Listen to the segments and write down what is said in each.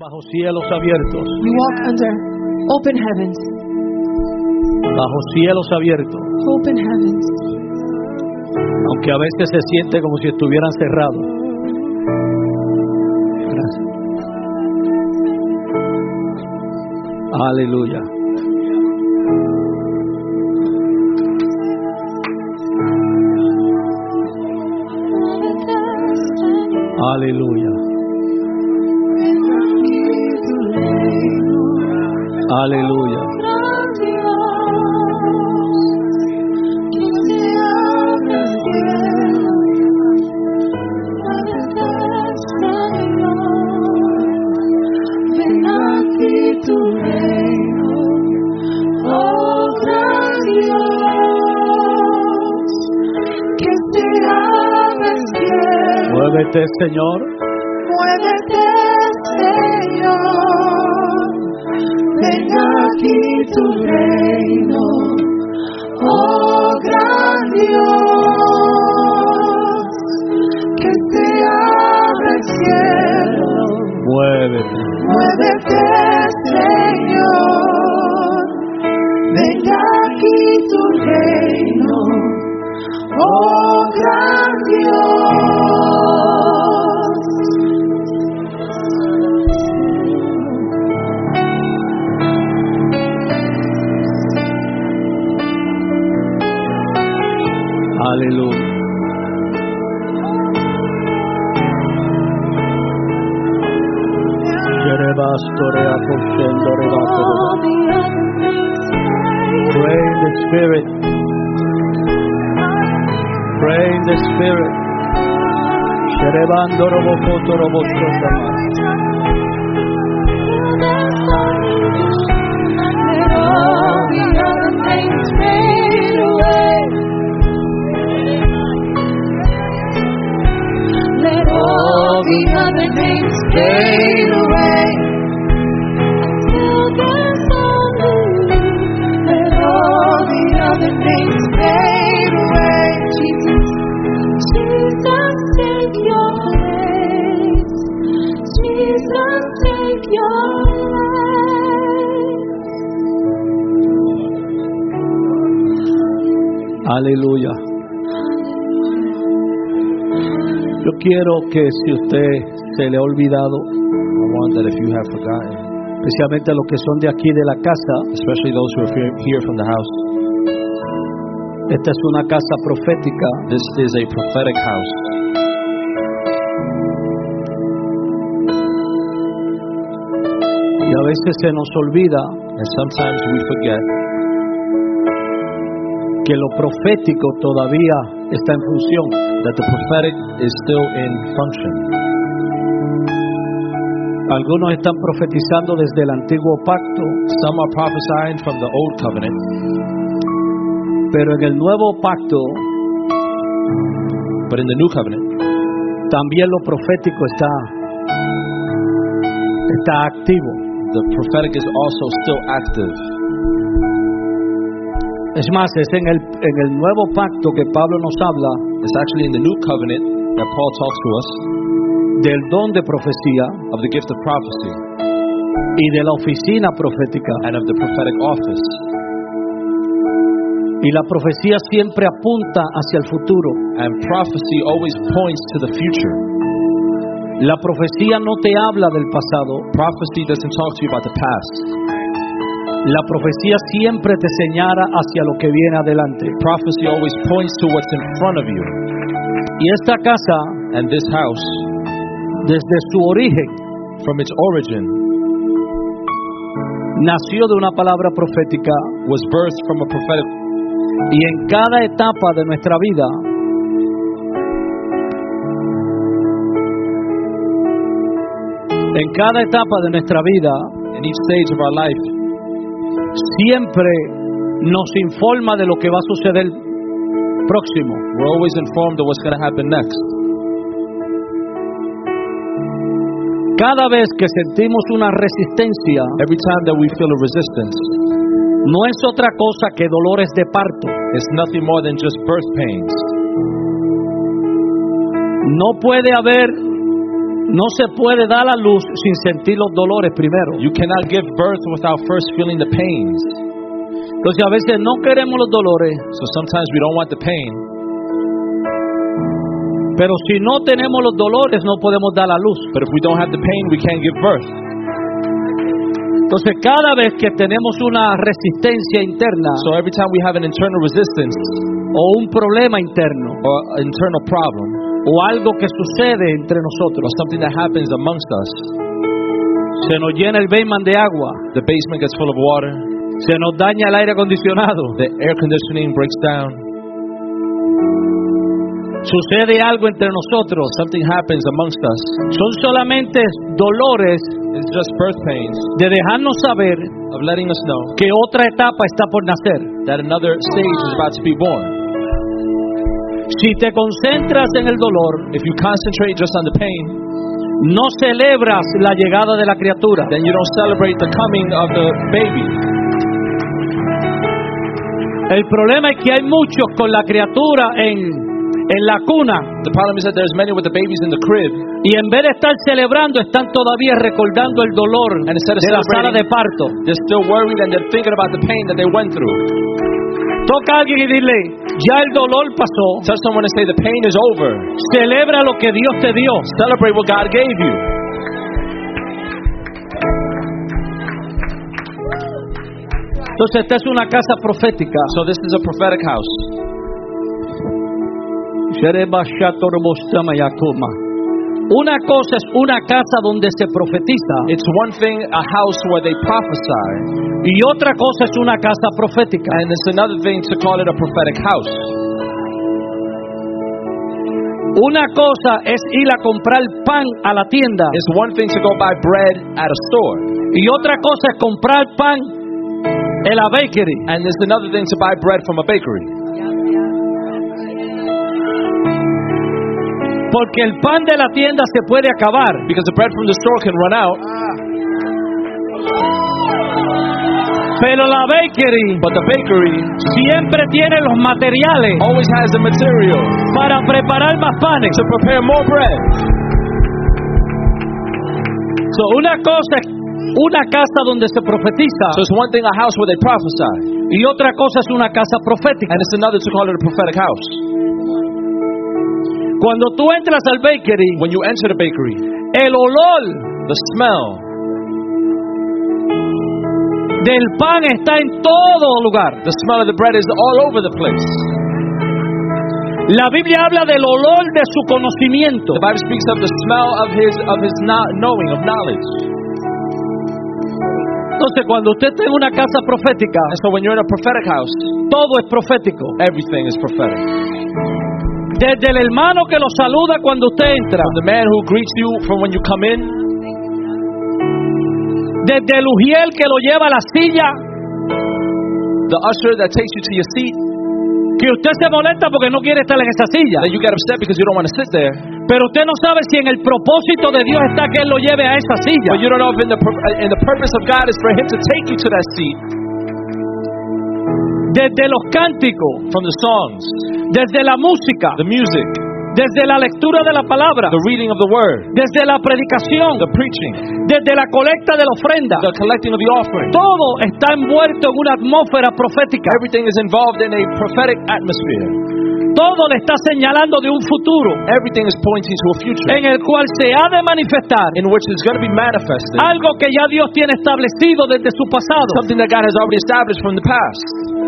bajo cielos abiertos. We walk under open heavens. Bajo cielos abiertos. Open heavens. Aunque a veces se siente como si estuvieran cerrados. Gracias. Aleluya. Aleluya. Aleluya. Ven aquí tu reino, oh gran Dios, que se abra el cielo. Muévete, Señor. Muévete, Señor. Ven aquí tu reino, oh gran Dios, que se abra el cielo. Muévete. Muévete, Señor. Ven aquí tu reino, oh gran Dios. Aleluya. Pray in the Spirit. Pray in the Spirit. Let all the other things fade away. Let all the other things fade away. Till there's only you. Let all the other things fade away. Jesus, Jesus, take your place. Jesus, take your Aleluya. Yo quiero que si usted se le ha olvidado, I want that if you have forgotten, especialmente los que son de aquí de la casa, especially those who are here from the house, esta es una casa profética. this is a prophetic house. Y a veces se nos olvida And sometimes we forget que lo profético todavía está en función. that the prophetic is still in function. Algunos están profetizando desde el antiguo pacto, Some are prophesying from the old covenant, pero en el nuevo pacto but in the new covenant, también lo profético está activo. the prophetic is also still active. Es más, es en el nuevo pacto que Pablo nos habla It's actually in the new covenant that Paul talks to us del don de profecía of the gift of prophecy y de la oficina profética. and of the prophetic office. Y la profecía siempre apunta hacia el futuro. And prophecy always points to the future. La profecía no te habla del pasado. Prophecy doesn't talk to you about the past. La profecía siempre te señala hacia lo que viene adelante. Prophecy always points to what's in front of you. Y esta casa, And this house, desde su origen, from its origin, nació de una palabra profética, was birthed from a prophetic. y en cada etapa de nuestra vida In each stage of our life, siempre nos informa de lo que va a suceder próximo. we're always informed of what's going to happen next. Cada vez que sentimos una resistencia, Every time that we feel a resistance, no es otra cosa que dolores de parto. it's nothing more than just birth pains. No puede haber No se puede dar a luz sin sentir los dolores primero. You cannot give birth without first feeling the pains. Entonces a veces no queremos los dolores, So sometimes we don't want the pain, pero si no tenemos los dolores no podemos dar a luz. but if we don't have the pain, we can't give birth. Entonces cada vez que tenemos una resistencia interna So every time we have an internal resistance o un problema interno or an internal problem o algo que sucede entre or nosotros, something that happens amongst us, se nos llena el basement de agua, the basement gets full of water, se nos daña el aire acondicionado, the air conditioning breaks down, sucede algo entre nosotros, something happens amongst us. son solamente dolores It's just birth pains de dejarnos saber of letting us know que otra etapa está por nacer. that another stage is about to be born. Si te concentras en el dolor, If you concentrate just on the pain, no celebras la llegada de la criatura. then you don't celebrate the coming of the baby. El problema es que hay muchos con la criatura en la cuna The problem is that there's many with the babies in the crib, y en vez de estar celebrando están todavía recordando el dolor and instead of de la sala de celebrating, parto. they're still worried and they're thinking about the pain that they went through. Toca a alguien y dile, ya el dolor pasó, Tell someone and say the pain is over. celebra lo que Dios te dio. Celebrate what God gave you. Entonces esta es una casa profética. So this is a prophetic house. Una cosa es una casa donde se profetiza It's one thing, a house where they prophesy, y otra cosa es una casa profética. and it's another thing to call it a prophetic house. Una cosa es ir a comprar pan a la tienda It's one thing to go buy bread at a store, y otra cosa es comprar pan en la bakery. and it's another thing to buy bread from a bakery. Porque el pan de la tienda se puede acabar, Because the bread from the store can run out, pero la bakery but the bakery siempre tiene los materiales always has the material para preparar más panes. to prepare more bread. So, una cosa es una casa donde se profetiza So it's one thing, a house where they prophesy, y otra cosa es una casa profética. and it's another to call it a prophetic house. Cuando tú entras al bakery, When you enter the bakery, el olor the smell del pan está en todo lugar. The smell of the bread is all over the place. La Biblia habla del olor de su conocimiento. The Bible speaks of the smell of his knowing, of knowledge. Entonces, cuando usted está en una casa profética, And so when you're in a prophetic house, todo es profético. everything is prophetic. Desde el hermano que lo saluda cuando usted entra, From the man who greets you from when you come in, desde el ujier que lo lleva a la silla, the usher that takes you to your seat, que usted se molesta porque no quiere estar en esa silla, that you get upset because you don't want to sit there, pero usted no sabe si en el propósito de Dios está que Él lo lleve a esa silla. but you don't know if in the purpose of God is for him to take you to that seat. Desde los cánticos, From the songs, desde la música, the music, desde la lectura de la palabra, the reading of the word, desde la predicación, the preaching, desde la colecta de la ofrenda, the collecting of the offering. todo está envuelto en una atmósfera profética. Everything is involved in a prophetic atmosphere. Todo le está señalando de un futuro Everything is pointing to a future en el cual se ha de manifestar in which is going to be manifested. algo que ya Dios tiene establecido desde su pasado. Something that God has already established from the past.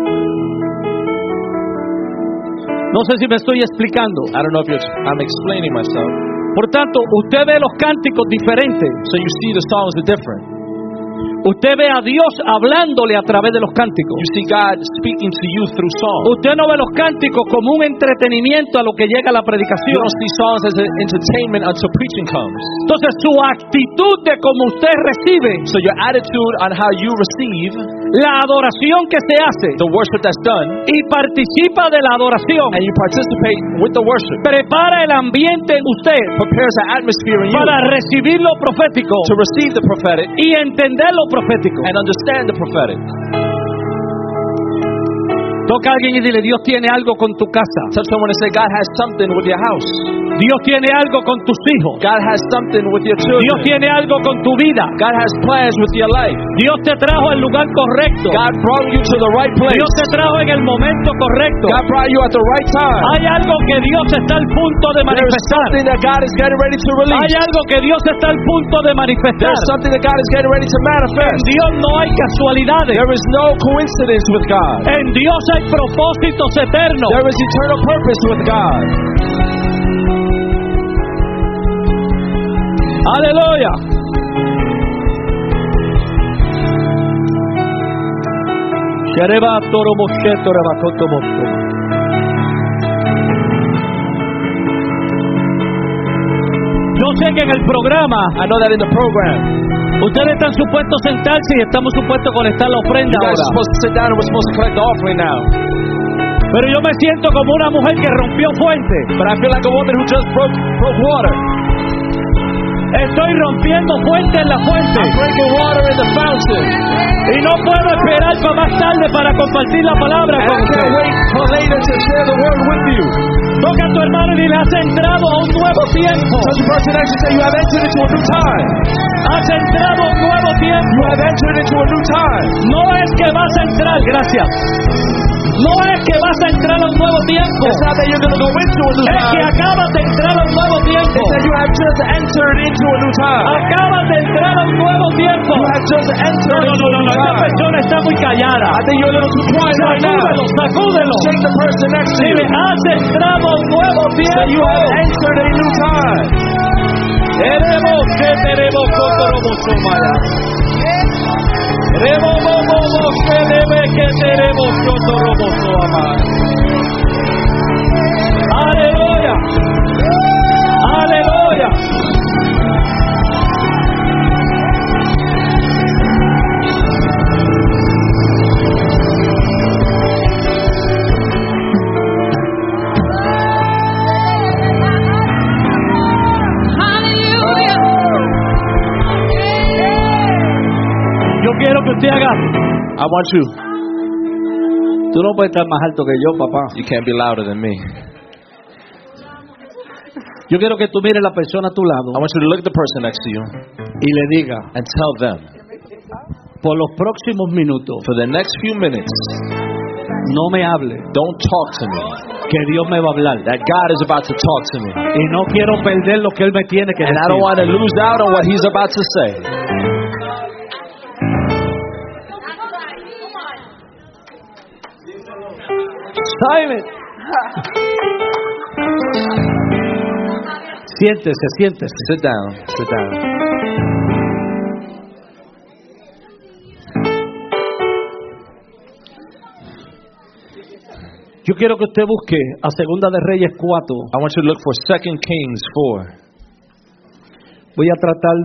No sé si me estoy explicando. I don't know if I'm explaining myself. Por tanto, usted ve los cánticos diferentes. So you see the songs are different. Usted ve a Dios hablándole a través de los cánticos. You see God speaking to you through songs. Usted no ve los cánticos como un entretenimiento a lo que llega la You predicación. don't see songs as an entertainment until preaching comes. Entonces, su actitud de cómo usted recibe So your attitude on how you receive la adoración que se hace the worship that's done, y participa de la adoración, and you participate with the worship, prepara el ambiente en usted prepares an atmosphere in you para recibir lo profético to receive the prophetic y entender lo profético. and understand the prophetic. Toca a alguien y dile, Dios tiene algo con tu casa. Touch someone and say, God has something with your house. Dios tiene algo con tus hijos. God has something with your children. Dios tiene algo con tu vida. God has plans with your life. Dios te trajo al lugar correcto. God brought you to the right place. Dios te trajo en el momento correcto. God brought you at the right time. Hay algo que Dios está al punto de There is manifestar. something that God is getting ready to release. Hay algo que Dios está al punto de manifestar. There is something that God is getting ready to En manifest. Dios no hay casualidades. There is no coincidence with God. En Dios hay propósitos eternos. There is eternal purpose with God. Aleluya. Shereba toro mosheto rebakoto mosto. Yo sé que en el programa I know that in the program, ustedes están supuestos a sentarse y estamos supuestos a conectar la ofrenda you guys are ahora. supposed to sit down and we're supposed to collect the offering now. Pero yo me siento como una mujer que rompió fuente. But I feel like a woman who just broke water. Estoy rompiendo fuente en la fuente. I'm breaking water in the fountain. Y no puedo esperar para más tarde para compartir la palabra And con I can't ustedes. wait for later to share the word with you. Toca a tu hermano y dile, has entrado a un nuevo tiempo. Touch the person next to you and say, you have entered into a new time. Has entrado a un nuevo tiempo. You have entered into a new time. No es que vas a entrar, gracias. No es que vas a entrar a un nuevo tiempo. It's not that you're going to go into a new Es que time. acabas de entrar a un nuevo tiempo. It's that you have just entered into a new time. Acabas de entrar a un nuevo tiempo. You have just entered into a new Esta time. persona está muy callada. I think you're a little too quiet right now. Sacúdelo. Shake the person next to you. Dile, has entrado a un nuevo Say you tiempo. have entered a new time. Tenemos que tenemos maya. Que debe que tenemos amar. Aleluya. Aleluya. Yo quiero que usted haga. I want you. Tú no puedes estar más alto que yo, papá. You can't be louder than me. Yo quiero que tú mires a la persona a tu lado I want you to look at the person next to you y le diga, and tell them, por los próximos minutos, for the next few minutes, no me hable, don't talk to me. que Dios me va a hablar. That God is about to talk to me. Y no quiero perder lo que Él me tiene que And I don't want to decir. lose out on what He's about to say. Simon. Siéntese, siéntese. Sit down. Sit down. Yo quiero que usted busque a Segunda de Reyes 4. I want you to look for 2 Kings 4. Voy a tratar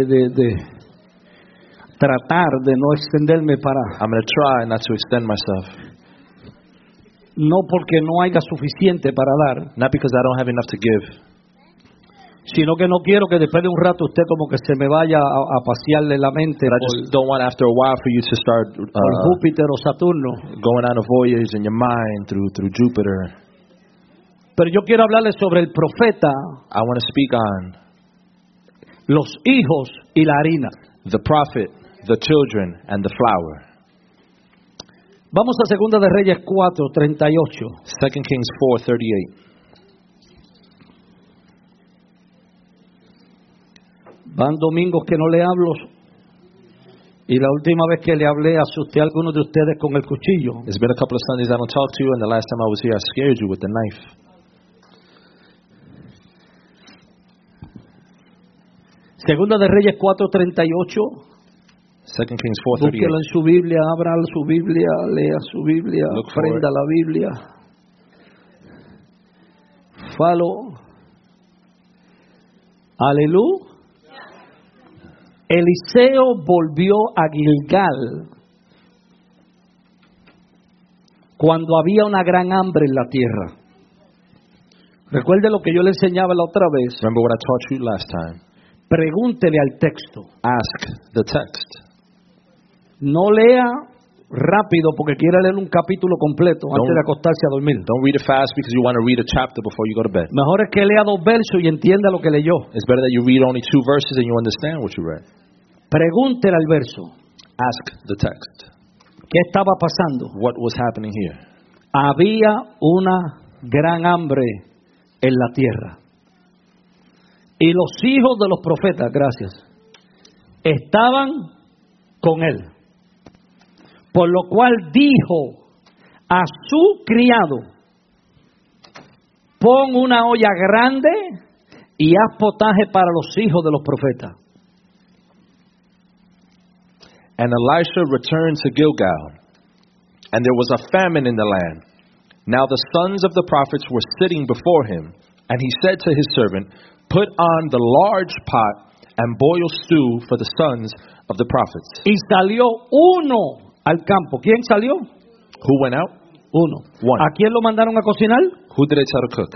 tratar de no extenderme para, I'm going to try not to extend myself. no porque no haya suficiente para dar, Not because I don't have enough to give, sino que no quiero que después de un rato usted como que se me vaya a pasearle la mente but I just don't want after a while for you to start por Júpiter o Saturno. going on a voyage in your mind through Jupiter. Pero yo quiero hablarle sobre el profeta, I want to speak on los hijos y la harina. the prophet, the children, and the flour. Vamos a Segunda de Reyes 4:38. 2 Kings 4:38. Van domingos que no le hablo y la última vez que le hablé asusté a algunos de ustedes con el cuchillo. It's been a couple of Sundays I don't talk to you, and the last time I was here I scared you with the knife. Segunda de Reyes 4:38. 2 Kings Búsquelo 4:38. en su Biblia, abra su Biblia, lea su Biblia, Look for prenda it. la Biblia. Follow. Aleluya. Eliseo volvió a Gilgal cuando había una gran hambre en la tierra. Recuerde lo que yo le enseñaba la otra vez. Remember what I taught you last time? Pregúntele al texto. Ask the text. No lea rápido porque quiere leer un capítulo completo antes de acostarse a dormir. Don't read it fast because you want to read a chapter before you go to bed. Mejor es que lea 2 versos y entienda lo que leyó. It's better that you read only 2 verses and you understand what you read. Pregúntele al verso, Ask the text. ¿qué estaba pasando? What was happening here? Había una gran hambre en la tierra. Y los hijos de los profetas, gracias, estaban con él. Por lo cual dijo a su criado: pon una olla grande y haz potaje para los hijos de los profetas. And Elisha returned to Gilgal, and there was a famine in the land. Now the sons of the prophets were sitting before him, and he said to his servant, put on the large pot and boil stew for the sons of the prophets. Y salió uno al campo. ¿Quién salió? Who went out? Uno. One. ¿A quién lo mandaron a cocinar? Who did they tell to cook?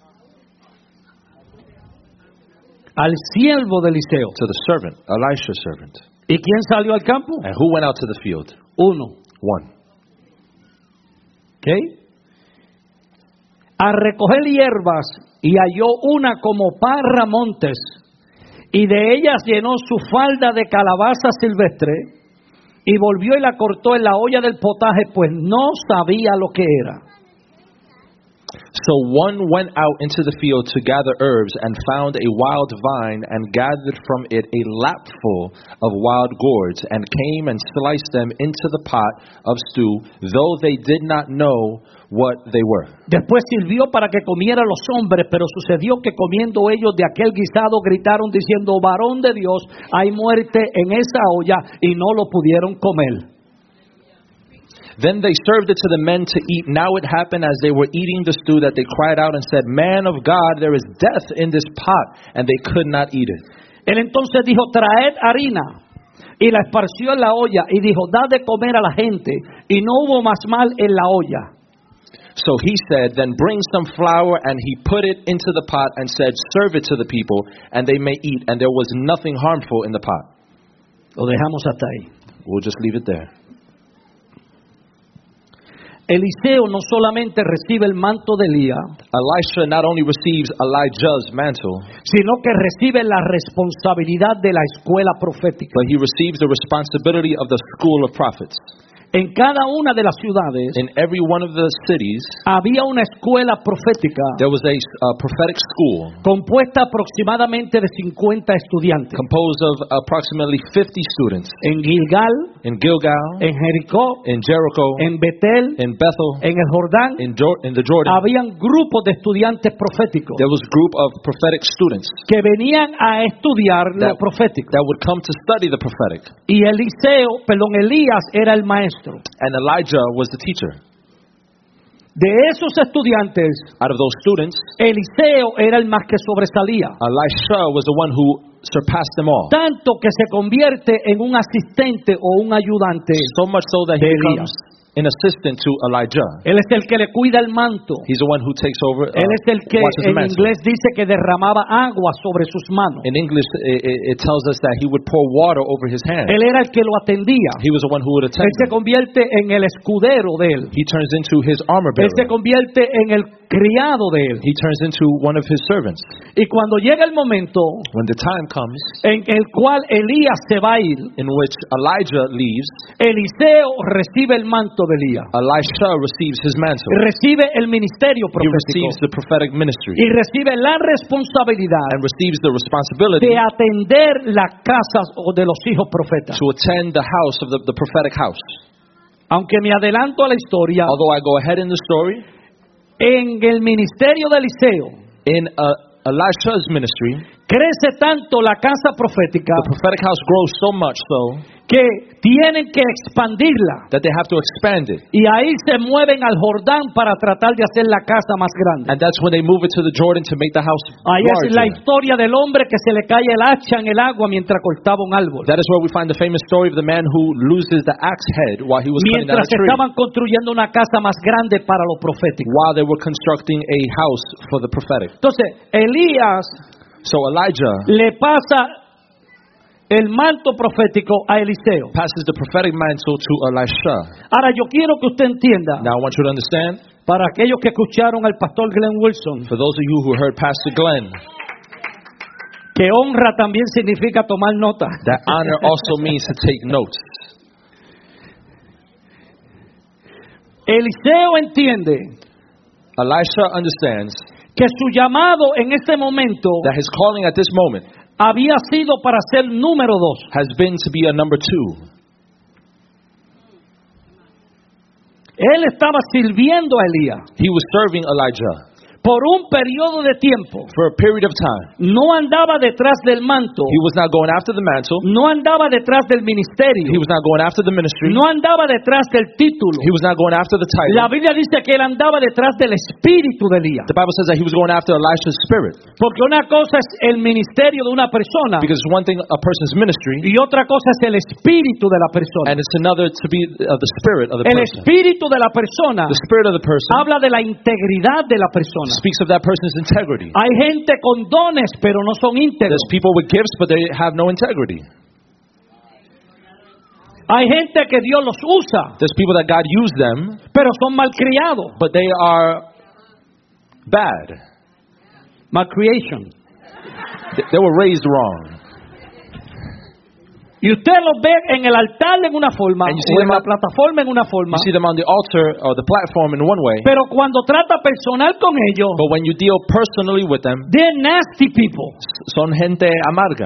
Al siervo de Eliseo. To the servant, Elisha's servant. ¿Y quién salió al campo? And who went out to the field? Uno. One. ¿Ok? A recoger hierbas, y halló una como parra montes, y de ellas llenó su falda de calabaza silvestre, y volvió y la cortó en la olla del potaje, pues no sabía lo que era. So one went out into the field to gather herbs and found a wild vine and gathered from it a lapful of wild gourds and came and sliced them into the pot of stew, though they did not know what they were. Después sirvió para que comieran los hombres, pero sucedió que comiendo ellos de aquel guisado gritaron diciendo: varón de Dios, hay muerte en esa olla, y no lo pudieron comer. Then they served it to the men to eat. Now it happened as they were eating the stew that they cried out and said, man of God, there is death in this pot, and they could not eat it. Él entonces dijo: traed harina, y la esparció en la olla, y dijo: dad de comer a la gente, y no hubo más mal en la olla. So he said, then bring some flour, and he put it into the pot and said, serve it to the people, and they may eat, and there was nothing harmful in the pot. Lo dejamos hasta ahí. We'll just leave it there. Eliseo no solamente recibe el manto de Elías, Elisha not only receives Elijah's mantle, sino que recibe la responsabilidad de la escuela profética. but he receives the responsibility of the school of prophets. En cada una de las ciudades In every one of the cities, había una escuela profética there was a prophetic school compuesta aproximadamente de 50 estudiantes. composed of approximately 50 students. En Gilgal, In Gilgal, en Jericó, in Jericho, en Betel, in Bethel, en el Jordán, in the Jordan, habían grupos de estudiantes proféticos there was a group of prophetic students que venían a estudiar lo profético. that would come to study the prophetic. Y Elías era el maestro. And Elijah was the teacher. De esos estudiantes, Out of those students, Eliseo era el más que sobresalía. Elisha was the one who surpassed them all. Tanto que se convierte en un asistente o un ayudante. So much so that he de becomes an assistant to Elijah. Él es el que le cuida el manto. He's the one who takes over, Él es el que watches the en mantle. inglés dice que derramaba agua sobre sus manos. In English, it tells us that he would pour water over his hands. Él era el que lo atendía. He was the one who would attend Él se him. convierte en el escudero de él. He turns into his armor Él se bearer. convierte en el criado de él. He turns into one of his servants. Y cuando llega el momento When the time comes en el cual Elías se va a ir, in which Elijah leaves, Eliseo recibe el manto de Elías. Elisha receives his mantle. Recibe el ministerio He profético. receives the prophetic ministry Y recibe la responsabilidad and receives the responsibility de atender las casas o de los hijos profetas. to attend the house of the prophetic house. Aunque me adelanto a la historia, Although I go ahead in the story, en el ministerio de Eliseo in Elisha's ministry, crece tanto la casa profética the prophetic house grows so much so que tienen que expandirla. that they have to expand it. Y ahí se mueven al Jordán para tratar de hacer la casa más grande. And that's when they move it to the Jordan to make the house Ahí es la larger. historia del hombre que se le cae el hacha en el agua mientras cortaba un árbol. That is where we find the famous story of the man who loses the axe head while he was cutting down Mientras a tree, estaban construyendo una casa más grande para lo profético. while they were constructing a house for the prophetic. Entonces, Elías So Elijah le pasa el manto profético a Eliseo. passes the prophetic mantle to Elisha. Ahora yo quiero que usted entienda, Now I want you to understand, para aquellos que escucharon al pastor Glenn Wilson, for those of you who heard Pastor Glenn, que honra también significa tomar nota. that honor also means to take notes. Eliseo entiende Elisha understands que su llamado en este momento that his calling at this moment había sido para ser número 2. has been to be a number 2. Él estaba sirviendo a Elías He was serving Elijah por un periodo de tiempo. for a period of time. No andaba detrás del manto, He was not going after the mantle. no andaba detrás del ministerio, He was not going after the ministry. no andaba detrás del título. He was not going after the La title. Biblia dice que él andaba detrás del espíritu de Elías. The Bible says that he was going after Elisha's spirit. Porque una cosa es el ministerio de una persona Because it's one thing a person's ministry, y otra cosa es el espíritu de la persona. and it's another to be the spirit of the El person. espíritu de la persona The spirit of the person habla de la integridad de la persona. speaks of that person's integrity. Hay gente con dones, pero no son íntegros. There's people with gifts, but they have no integrity. Hay gente que Dios los usa, There's people that God used them, pero son malcriados. but they are bad. Malcreation. They were raised wrong. Y usted los ve en el altar en una forma, And you see o en them la plataforma en una forma, You see them on the altar or the platform in one way, pero cuando trata personal con ellos, but when you deal personally with them, they're nasty people. son gente amarga.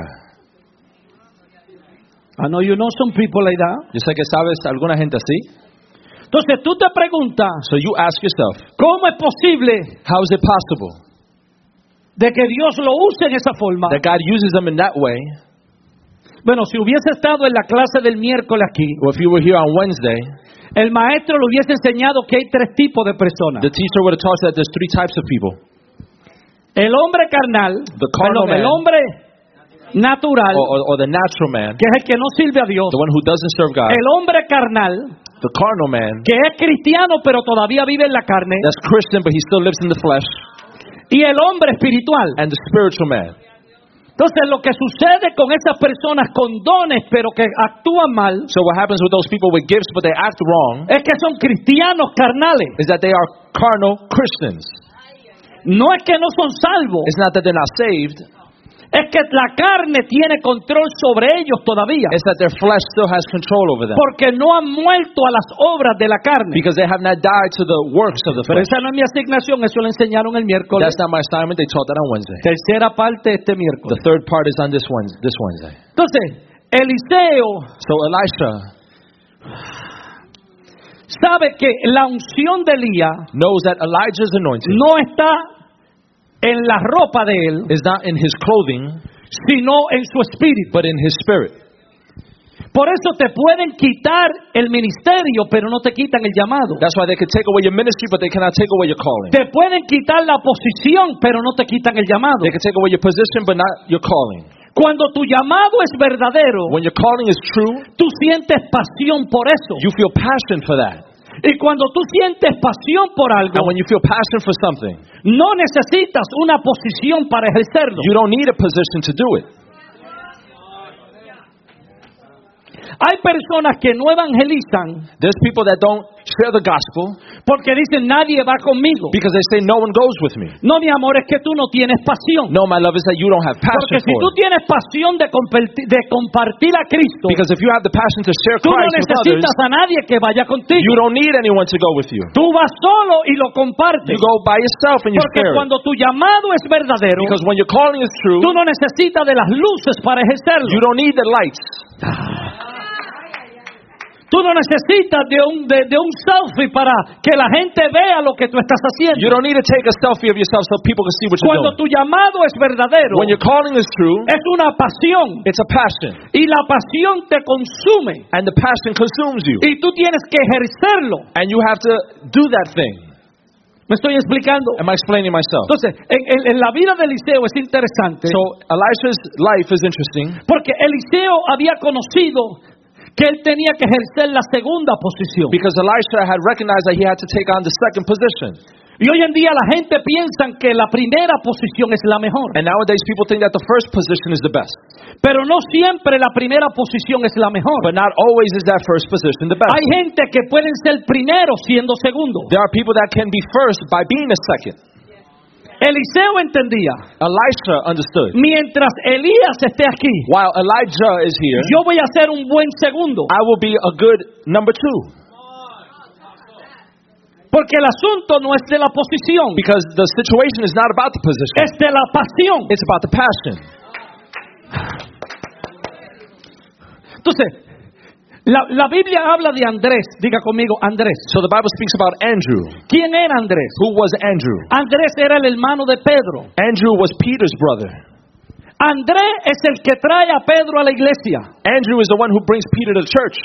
I know you know some people like that. Yo sé que sabes alguna gente así. Entonces tú te preguntas, So you ask yourself, ¿cómo es posible how is it possible de que Dios lo use en esa forma? that God uses them in that way? Bueno, si hubiese estado en la clase del miércoles aquí, Well, if you were here on Wednesday, el maestro le hubiese enseñado que hay 3 tipos de personas. the teacher would have taught us that there's 3 types of people. El hombre carnal, The carnal el man. hombre natural, Or the natural man, que es el que no sirve a Dios. the one who doesn't serve God. El hombre carnal, The carnal man, que es cristiano pero todavía vive en la carne. that's Christian, but he still lives in the flesh. Y el hombre espiritual. And the spiritual man. Entonces lo que sucede con esas personas con dones pero que actúan mal So what happens with those people with gifts, but they act wrong, es que son cristianos carnales. is that they are carnal Christians. No es que no son salvos, It's not that they're not saved. es que la carne tiene control sobre ellos todavía. It's that their flesh still has control over them. Porque no han muerto a las obras de la carne. Because they have not died to the works of the Pero flesh. esa no es mi asignación, eso lo enseñaron el miércoles. That's not my assignment. They taught that on Wednesday. Tercera parte este The miércoles. third part is on this Wednesday. Entonces, Eliseo So Elisha sabe que la unción de Elías knows that Elijah's anointing no está en la ropa de él, is not in his clothing, sino en su espíritu. but in his spirit. Por eso te pueden quitar el ministerio, pero no te quitan el llamado. That's why they could take away your ministry, but they cannot take away your calling. Te pueden quitar la posición, pero no te quitan el llamado. They can take away your position, but not your calling. Cuando tu llamado es verdadero, When your calling is true, tú sientes pasión por eso. you feel passion for that. Y cuando tú sientes pasión por algo, And when you feel passion for something, no necesitas una posición para ejercerlo. you don't need a position to do it. Hay personas que no evangelizan There's people that don't share the gospel porque dicen nadie va conmigo. because they say no one goes with me. No, mi amor, es que tú no tienes pasión. No, my love, is that you don't have Porque passion si for tú it. tienes pasión de compartir a Cristo, Because if you have the passion to share tú no Christ with others, necesitas a nadie que vaya contigo. you don't need anyone to go with you. Tú vas solo y lo compartes. You go by yourself and you Porque share it. cuando tu llamado es verdadero, Because when your calling is true, tú no necesitas de las luces para ejercerlo. you don't need the lights. Tú no necesitas de un selfie para que la gente vea lo que tú estás haciendo. You don't need to take a selfie of yourself so people can see what you're Cuando doing. tu llamado es verdadero, When your calling is true, es una pasión. it's a passion. Y la pasión te consume. And the passion consumes you. Y tú tienes que ejercerlo. And you have to do that thing. ¿Me estoy explicando? Am I explaining myself? Entonces, en la vida de Eliseo es interesante. So Elisha's life is interesting Porque Eliseo había conocido que él tenía que ejercer la segunda posición. because Elisha had recognized that he had to take on the second position. Y hoy en día la gente piensa que la primera posición es la mejor. And nowadays people think that the first position is the best. Pero no siempre la primera posición es la mejor. But not always is that first position the best. Hay gente que pueden ser primero siendo segundo. There are people that can be first by being a second. Eliseo entendía, Elisha understood. mientras Elías esté aquí, While Elijah is here, yo voy a ser un buen segundo. I will be a good number 2. Porque el asunto no es de la posición, Because the situation is not about the position. es de la pasión. It's about the passion. Entonces, la Biblia habla de Andrés. Diga conmigo, Andrés. So the Bible speaks about Andrew. ¿Quién era Andrés? Who was Andrew? Andrés era el hermano de Pedro. Andrew was Peter's brother. Andrés es el que trae a Pedro a la iglesia. Andrew is the one who brings Peter to the church.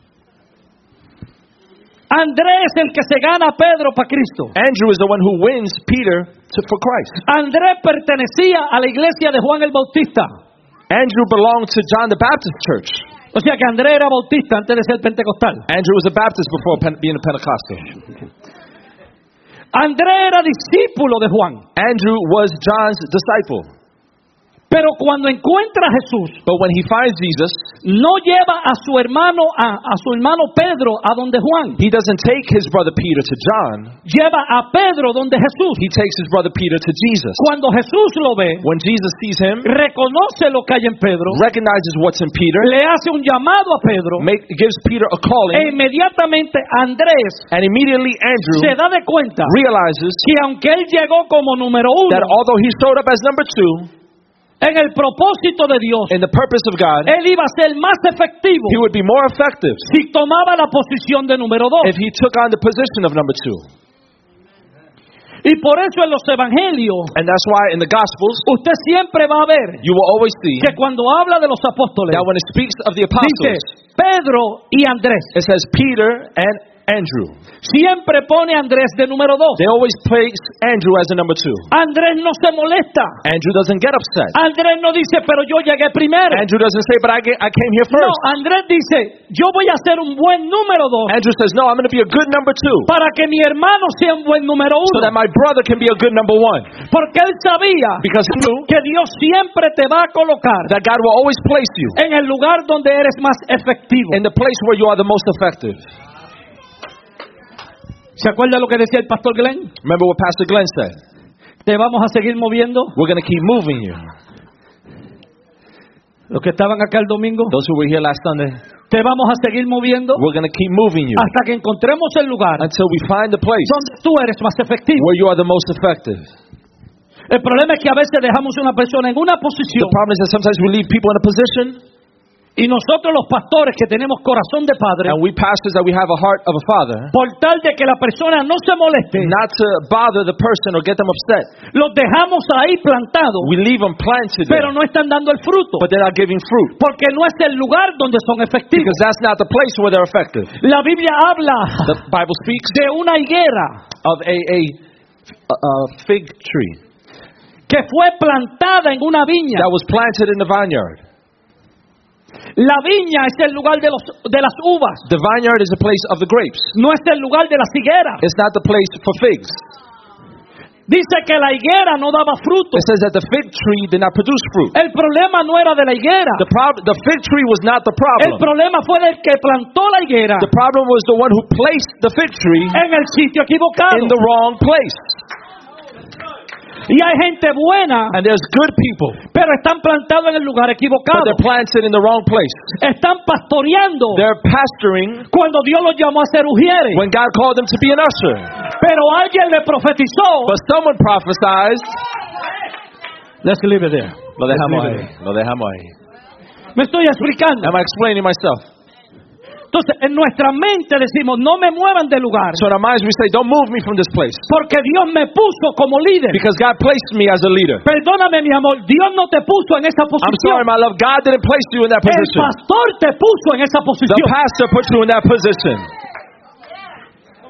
Andrés es el que se gana a Pedro para Cristo. Andrew is the one who wins Peter for Christ. Andrés pertenecía a la iglesia de Juan el Bautista. Andrew belonged to John the Baptist church. O sea que Andrés era bautista antes de ser pentecostal. Andrew was a Baptist before being a Pentecostal. Andrés era discípulo de Juan. Andrew was John's disciple. Pero cuando encuentra a Jesús, But when he finds Jesus, no lleva a su hermano Pedro a donde Juan. he doesn't take his brother Peter to John. Lleva a Pedro donde Jesús. He takes his brother Peter to Jesus. Cuando Jesús lo ve, When Jesus sees him, reconoce lo que hay en Pedro, recognizes what's in Peter, le hace un llamado a Pedro, gives Peter a e calling, inmediatamente Andrés and immediately Andrew se da de cuenta realizes que aunque él llegó como número uno that although he showed up as number 2, en el propósito de Dios, in the purpose of God, él iba a ser más efectivo he would be more effective si tomaba la posición de número 2. if he took on the position of number 2. Y por eso en los evangelios, And that's why in the Gospels, usted siempre va a ver you will always see que cuando habla de los apóstoles, that when it speaks of the dice apostles, Pedro y Andrés. it says Peter and Andrew. Siempre pone a Andrés de número 2. They always place Andrew as the number 2. Andrés no se molesta. Andrew doesn't get upset. Andrés no dice, pero yo llegué primero. Andrew doesn't say, but I came here No, first. Andrés dice, yo voy a ser un buen número 2 Andrew says, no, I'm going to be a good number 2 para que mi hermano sea un buen número 1. so that my brother can be a good number 1. Porque él sabía Because he knew que Dios siempre te va a colocar that God will always place you en el lugar donde eres más efectivo. in the place where you are the most effective. ¿Se acuerda lo que decía el pastor Glenn? Remember what Pastor Glenn said? Te vamos a seguir moviendo. We're going to keep moving you. Los que estaban acá el domingo, Those who were here last Sunday, te vamos a seguir moviendo we're going to keep moving you hasta que encontremos el lugar until we find the place donde tú eres más efectivo. where you are the most effective. El problema es que a veces dejamos una persona en una The posición problem is that sometimes we leave people in a position, y nosotros los pastores que tenemos corazón de padre, and we pastors that we have a heart of a father, por tal de que la persona no se moleste, not to bother the person or get them upset. los dejamos ahí plantados, We leave them planted pero there, no están dando el fruto, but they're not giving fruit porque no es el lugar donde son efectivos. because that's not the place where they're effective. La Biblia habla The Bible speaks de una higuera of a fig tree que fue plantada en una viña. that was planted in the vineyard. La viña es el lugar de las uvas, The vineyard is a place of the grapes. no es el lugar de las higueras. It's not the place for figs. Dice que la higuera no daba fruto. It says that the fig tree did not produce fruit. El problema no era de la higuera. The fig tree was not the El problem. problema fue del que plantó la higuera The problem was the one who placed the fig tree en el sitio equivocado. in the wrong place. Y hay gente buena, And there's good people, pero están plantados en el lugar but equivocado. they're planted in the wrong place. Están pastoreando They're pastoring cuando Dios los llamó a ser ujieres. when God called them to be an usher. Pero alguien le profetizó. But someone prophesied. Let's leave it there. Lo dejamos ahí. Lo dejamos ahí. Me estoy explicando. Am I explaining myself? Entonces, en nuestra mente decimos, no me muevan de lugar, So in our minds we say, don't move me from this place. porque Dios me puso como líder. Because God placed me as a leader. Perdóname, mi amor, Dios no te puso en esa I'm sorry, posición. my love. God didn't place you in that El position. pastor te puso en esa The posición. pastor put you in that position.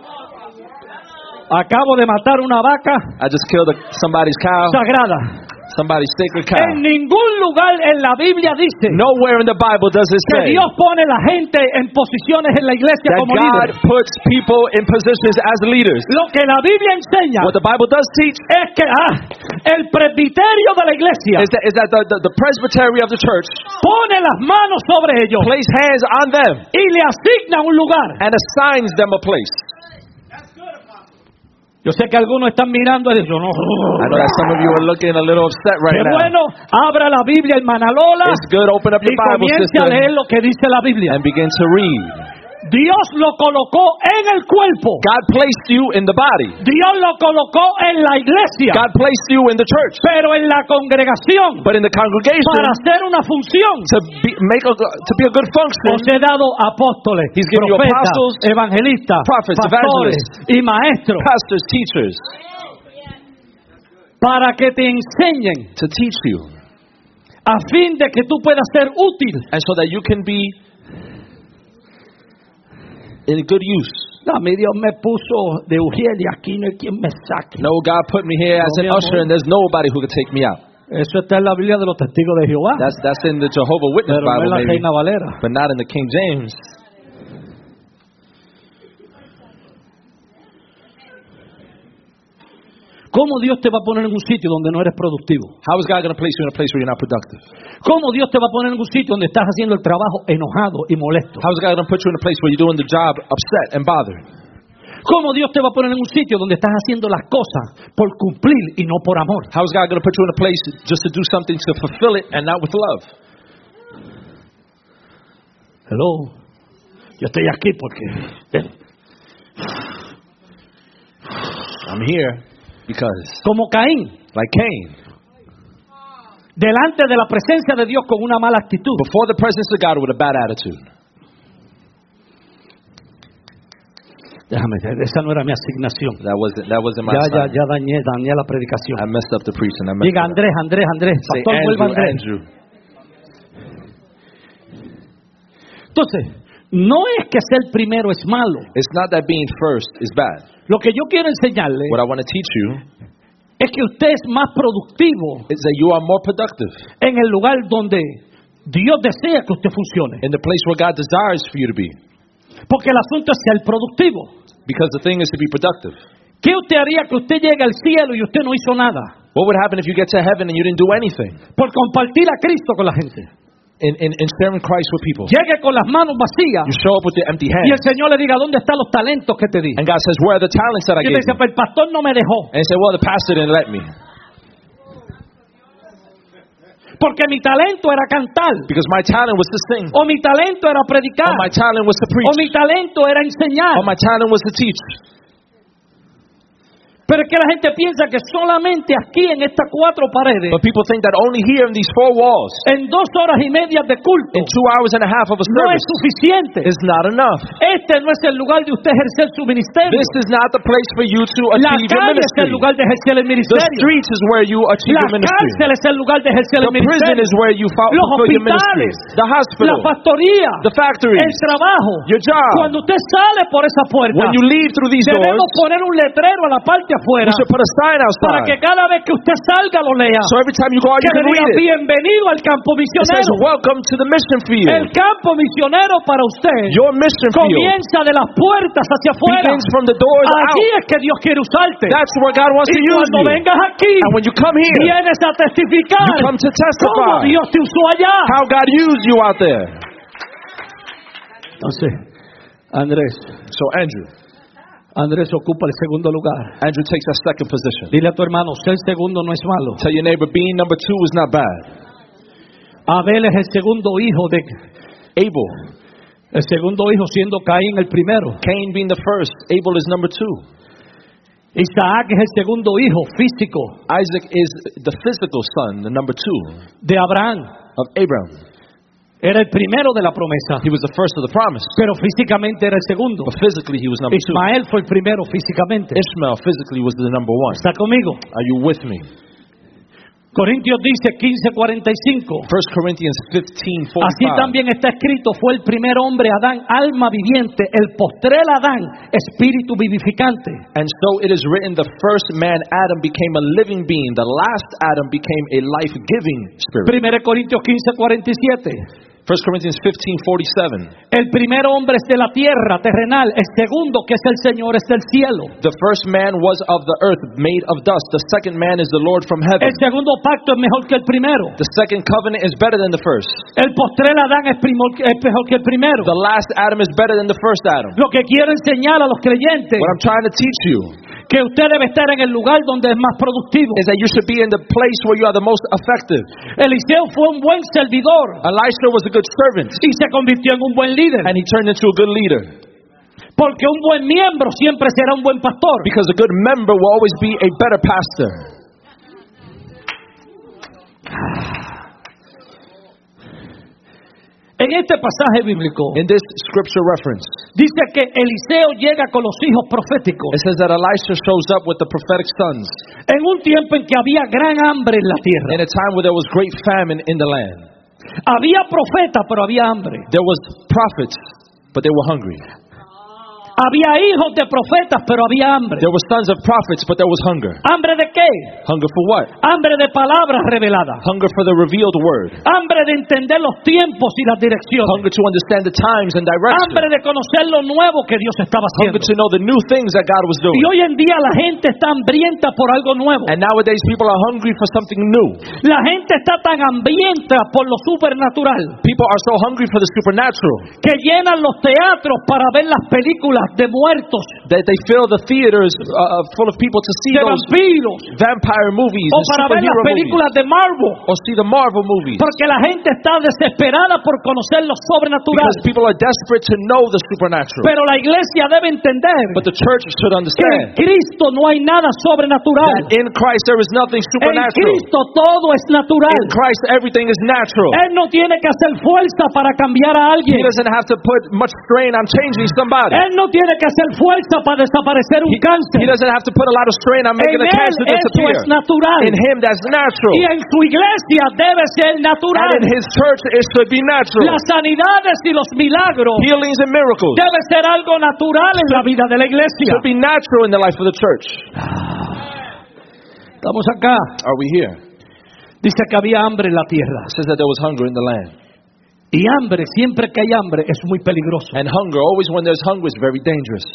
Acabo de matar una vaca I just killed somebody's cow. sagrada. Somebody's sacred cow. En ningún lugar en la Biblia dice Nowhere in the Bible does it que say Dios pone la gente en posiciones en la iglesia that como God líderes. puts people in positions as leaders. Lo que la Biblia enseña What the Bible does teach es que el presbiterio de la iglesia is that the presbytery of the church pone las manos sobre ellos place hands on them y le asigna un lugar. and assigns them a place. Yo sé que algunos están mirando y dicen, no. I know that some of you are looking a little upset right Qué now. bueno, abra la Biblia, hermana Lola, It's good. Open up y your Bible, comience a sister, leer lo que dice la Biblia. and begin to read. Dios lo colocó en el cuerpo. God placed you in the body. Dios lo colocó en la iglesia. God placed you in the church. Pero en la congregación, But in the congregation, para hacer una función, to be a good function, os he dado apóstoles, He's given you profetas, apostles, evangelistas, prophets, pastores y maestros, pastors, teachers, para que te enseñen, to teach you, a fin de que tú puedas ser útil. and so that you can be in good use. No, mi Dios me puso de Ujiel y aquí no hay quien me saque. No, God put me here as No, an mi amor. usher, and there's nobody who can take me out. Eso está en la Biblia de los testigos de Jehová, That's in the Jehovah Witness pero no en Bible, la maybe, Reina Valera. but not in the King James. ¿Cómo Dios te va a poner en un sitio donde no eres productivo? How is God going to place you in a place where you're not productive? ¿Cómo Dios te va a poner en un sitio donde estás haciendo el trabajo enojado y molesto? How is God going to put you in a place where you're doing the job upset and bothered? ¿Cómo Dios te va a poner en un sitio donde estás haciendo las cosas por cumplir y no por amor? How is God going to put you in a place just to do something to fulfill it and not with love? Hello. Yo estoy aquí porque I'm here because, como Caín, like Cain, delante de la presencia de Dios con una mala actitud. before the presence of God with a bad attitude. Déjame, esa no era mi asignación. That wasn't my Ya assignment. dañé la predicación. I messed up the preaching. I messed Diga it up. Andrés. Say Pastor, vuelva Andrés. Andrew. Entonces, no es que ser primero es malo. It's not that being first is bad. Lo que yo quiero enseñarle What I want to teach you es que usted es más productivo is that you are more productive en el lugar donde Dios desea que usted funcione. in the place where God desires for you to be. Porque el asunto es ser productivo. Because the thing is to be productive. ¿Qué usted haría que usted llegue al cielo y usted no hizo nada? What would happen if you get to heaven and you didn't do anything Por compartir a Cristo con la gente. in sharing Christ with people? Llegue con las manos vacías You show up with your empty y el hands. Señor le diga, ¿dónde están los talentos que te di? And God says, where are the talents that I Y gave le dice, you? pues el pastor no me dejó. And you say, well, the pastor didn't let me. Porque mi talento era cantar. Because my talent was to sing. O mi talento era predicar. Or my talent was to O preach. mi talento era enseñar. Or my talent was to teach. Pero es que la gente piensa que solamente aquí en estas 4 paredes, But people think that only here in these 4 walls, en 2 horas y media de culto, in 2 hours and a half of a no es service, suficiente. is not enough. Este no es el lugar de usted ejercer su ministerio. This is not the place for you to La achieve your calle es el ministry. lugar de ejercer el The ministerio. streets is where you achieve La your ministry. cárcel es el lugar de ejercer The el prison ministerio. is where you Los fulfill your ministry. hospitales, The la hospital, factoría, the factories, el trabajo. your job. Cuando usted sale por esa puerta, When you leave through these debemos doors, poner un letrero a la parte afuera you should put a sign para que outside. cada vez que usted salga lo lea. So every time you go out, Que you le can diga read it. bienvenido al campo It says, misionero. welcome to the mission El field. campo misionero para usted Your mission field comienza de las puertas hacia afuera. begins from the doors Aquí out. es que Dios quiere usarte. That's where God wants Y to use cuando you. vengas aquí, And when you come here, vienes a testificar you come to cómo testify Dios te usó allá. how God used you out there. Entonces, Andrés So ocupa el segundo lugar. Andrew takes that second position. Dile a tu hermano, ser segundo no es malo. Tell your neighbor, being number 2 is not bad. Abel es el segundo hijo de Abel, el segundo hijo siendo Caín el primero. Cain being the first, Abel is number 2. Isaac es el segundo hijo físico Isaac is the physical son, the number 2 de Abraham. of Abraham. Era el primero de la promesa, He was the first of the promise, pero físicamente era el segundo. but physically he was number 2. Ismael fue el primero físicamente. Ishmael physically was the number 1. ¿Está conmigo? Are you with me? Corintios dice 15:45. 1 Corinthians 15:45. Así también está escrito, fue el primer hombre Adán, alma viviente, el postrer Adán, espíritu vivificante. And so it is written, the first man, Adam, became a living being. The last Adam became a life-giving spirit. 1 Corintios 15:47. 1 Corinthians 15:47. El primer hombre es de la tierra terrenal, el segundo que es el Señor es del cielo. The first man was of the earth, made of dust. The second man is the Lord from heaven. El segundo pacto es mejor que el primero. The second covenant is better than the first. El postrer Adán es mejor que el primero. The last Adam is better than the first Adam. Lo que quiero enseñar a los creyentes, What I'm trying to teach you que usted debe estar en el lugar donde es más productivo. is that you should be in the place where you are the most effective. Eliseo fue un buen servidor Elisha was a good servant, y se convirtió en un buen líder. and he turned into a good leader. Porque un buen miembro siempre será un buen pastor. Because a good member will always be a better pastor. En este pasaje bíblico In this scripture reference, dice que Eliseo llega con los hijos proféticos it says that Elisha shows up with the prophetic sons en un tiempo en que había gran hambre en la tierra. in a time where there was great famine in the land. Había profetas, pero había hambre. There was prophets, but they were hungry. Había hijos de profetas, pero había hambre. There were sons of prophets, but there was hunger. ¿Hambre de qué? Hunger for what? Hambre de palabras reveladas. Hunger for the revealed word. Hambre de entender los tiempos y las direcciones. Hunger to understand the times and direction. Hambre de conocer lo nuevo que Dios estaba haciendo. Hunger to know the new things that God was doing. Y hoy en día la gente está hambrienta por algo nuevo. And nowadays people are hungry for something new. La gente está tan hambrienta por lo supernatural People are so hungry for the supernatural que llenan los teatros para ver las películas de muertos, that they fill the theaters full of people to see de those vampiros, vampire movies o and para ver las superhero películas movies, de Marvel. or see the Marvel movies. Porque la gente está desesperada por conocer lo sobrenatural. Because people are desperate to know the supernatural. Pero la iglesia debe entender But the church should que en understand Cristo no hay nada sobrenatural. that in Christ there is nothing En supernatural. Cristo todo es natural. In Christ everything is natural. Él no tiene que hacer fuerza para cambiar a He alguien. doesn't have to put much strain on changing somebody. Él no tiene que hacer fuerza para desaparecer un He cáncer. doesn't have to put a lot of strain on making En a Él cancer eso disappear. es natural. In Him that's natural. Y en su iglesia debe ser natural. And in His church it should be natural. Las sanidades y los milagros Healings and miracles debe ser algo natural en la vida de la iglesia. should be natural in the life of the church. Estamos acá. Are we here? Dice que había hambre en la tierra. It says that there was hunger in the land. Y hambre, siempre que hay hambre, es muy peligroso. And hunger, always when there's hunger, is very dangerous.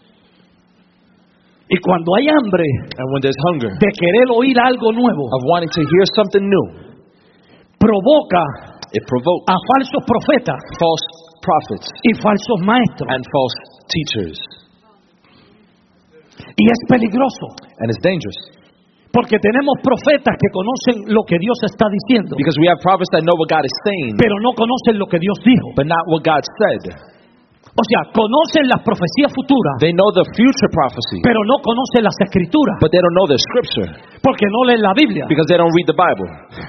Y cuando hay hambre And when there's hunger de querer oír algo nuevo, of wanting to hear something new, provoca it provokes a falsos profetas false prophets y falsos maestros. and false teachers. Y es peligroso. And it's dangerous. Porque tenemos profetas que conocen lo que Dios está diciendo, Because we have prophets that know what God is saying, pero no conocen lo que Dios dijo. but not what God said. O sea, conocen las profecías futuras, They know the future prophecy, pero no conocen las escrituras, but they don't know the scripture porque no leen la Biblia. because they don't read the Bible.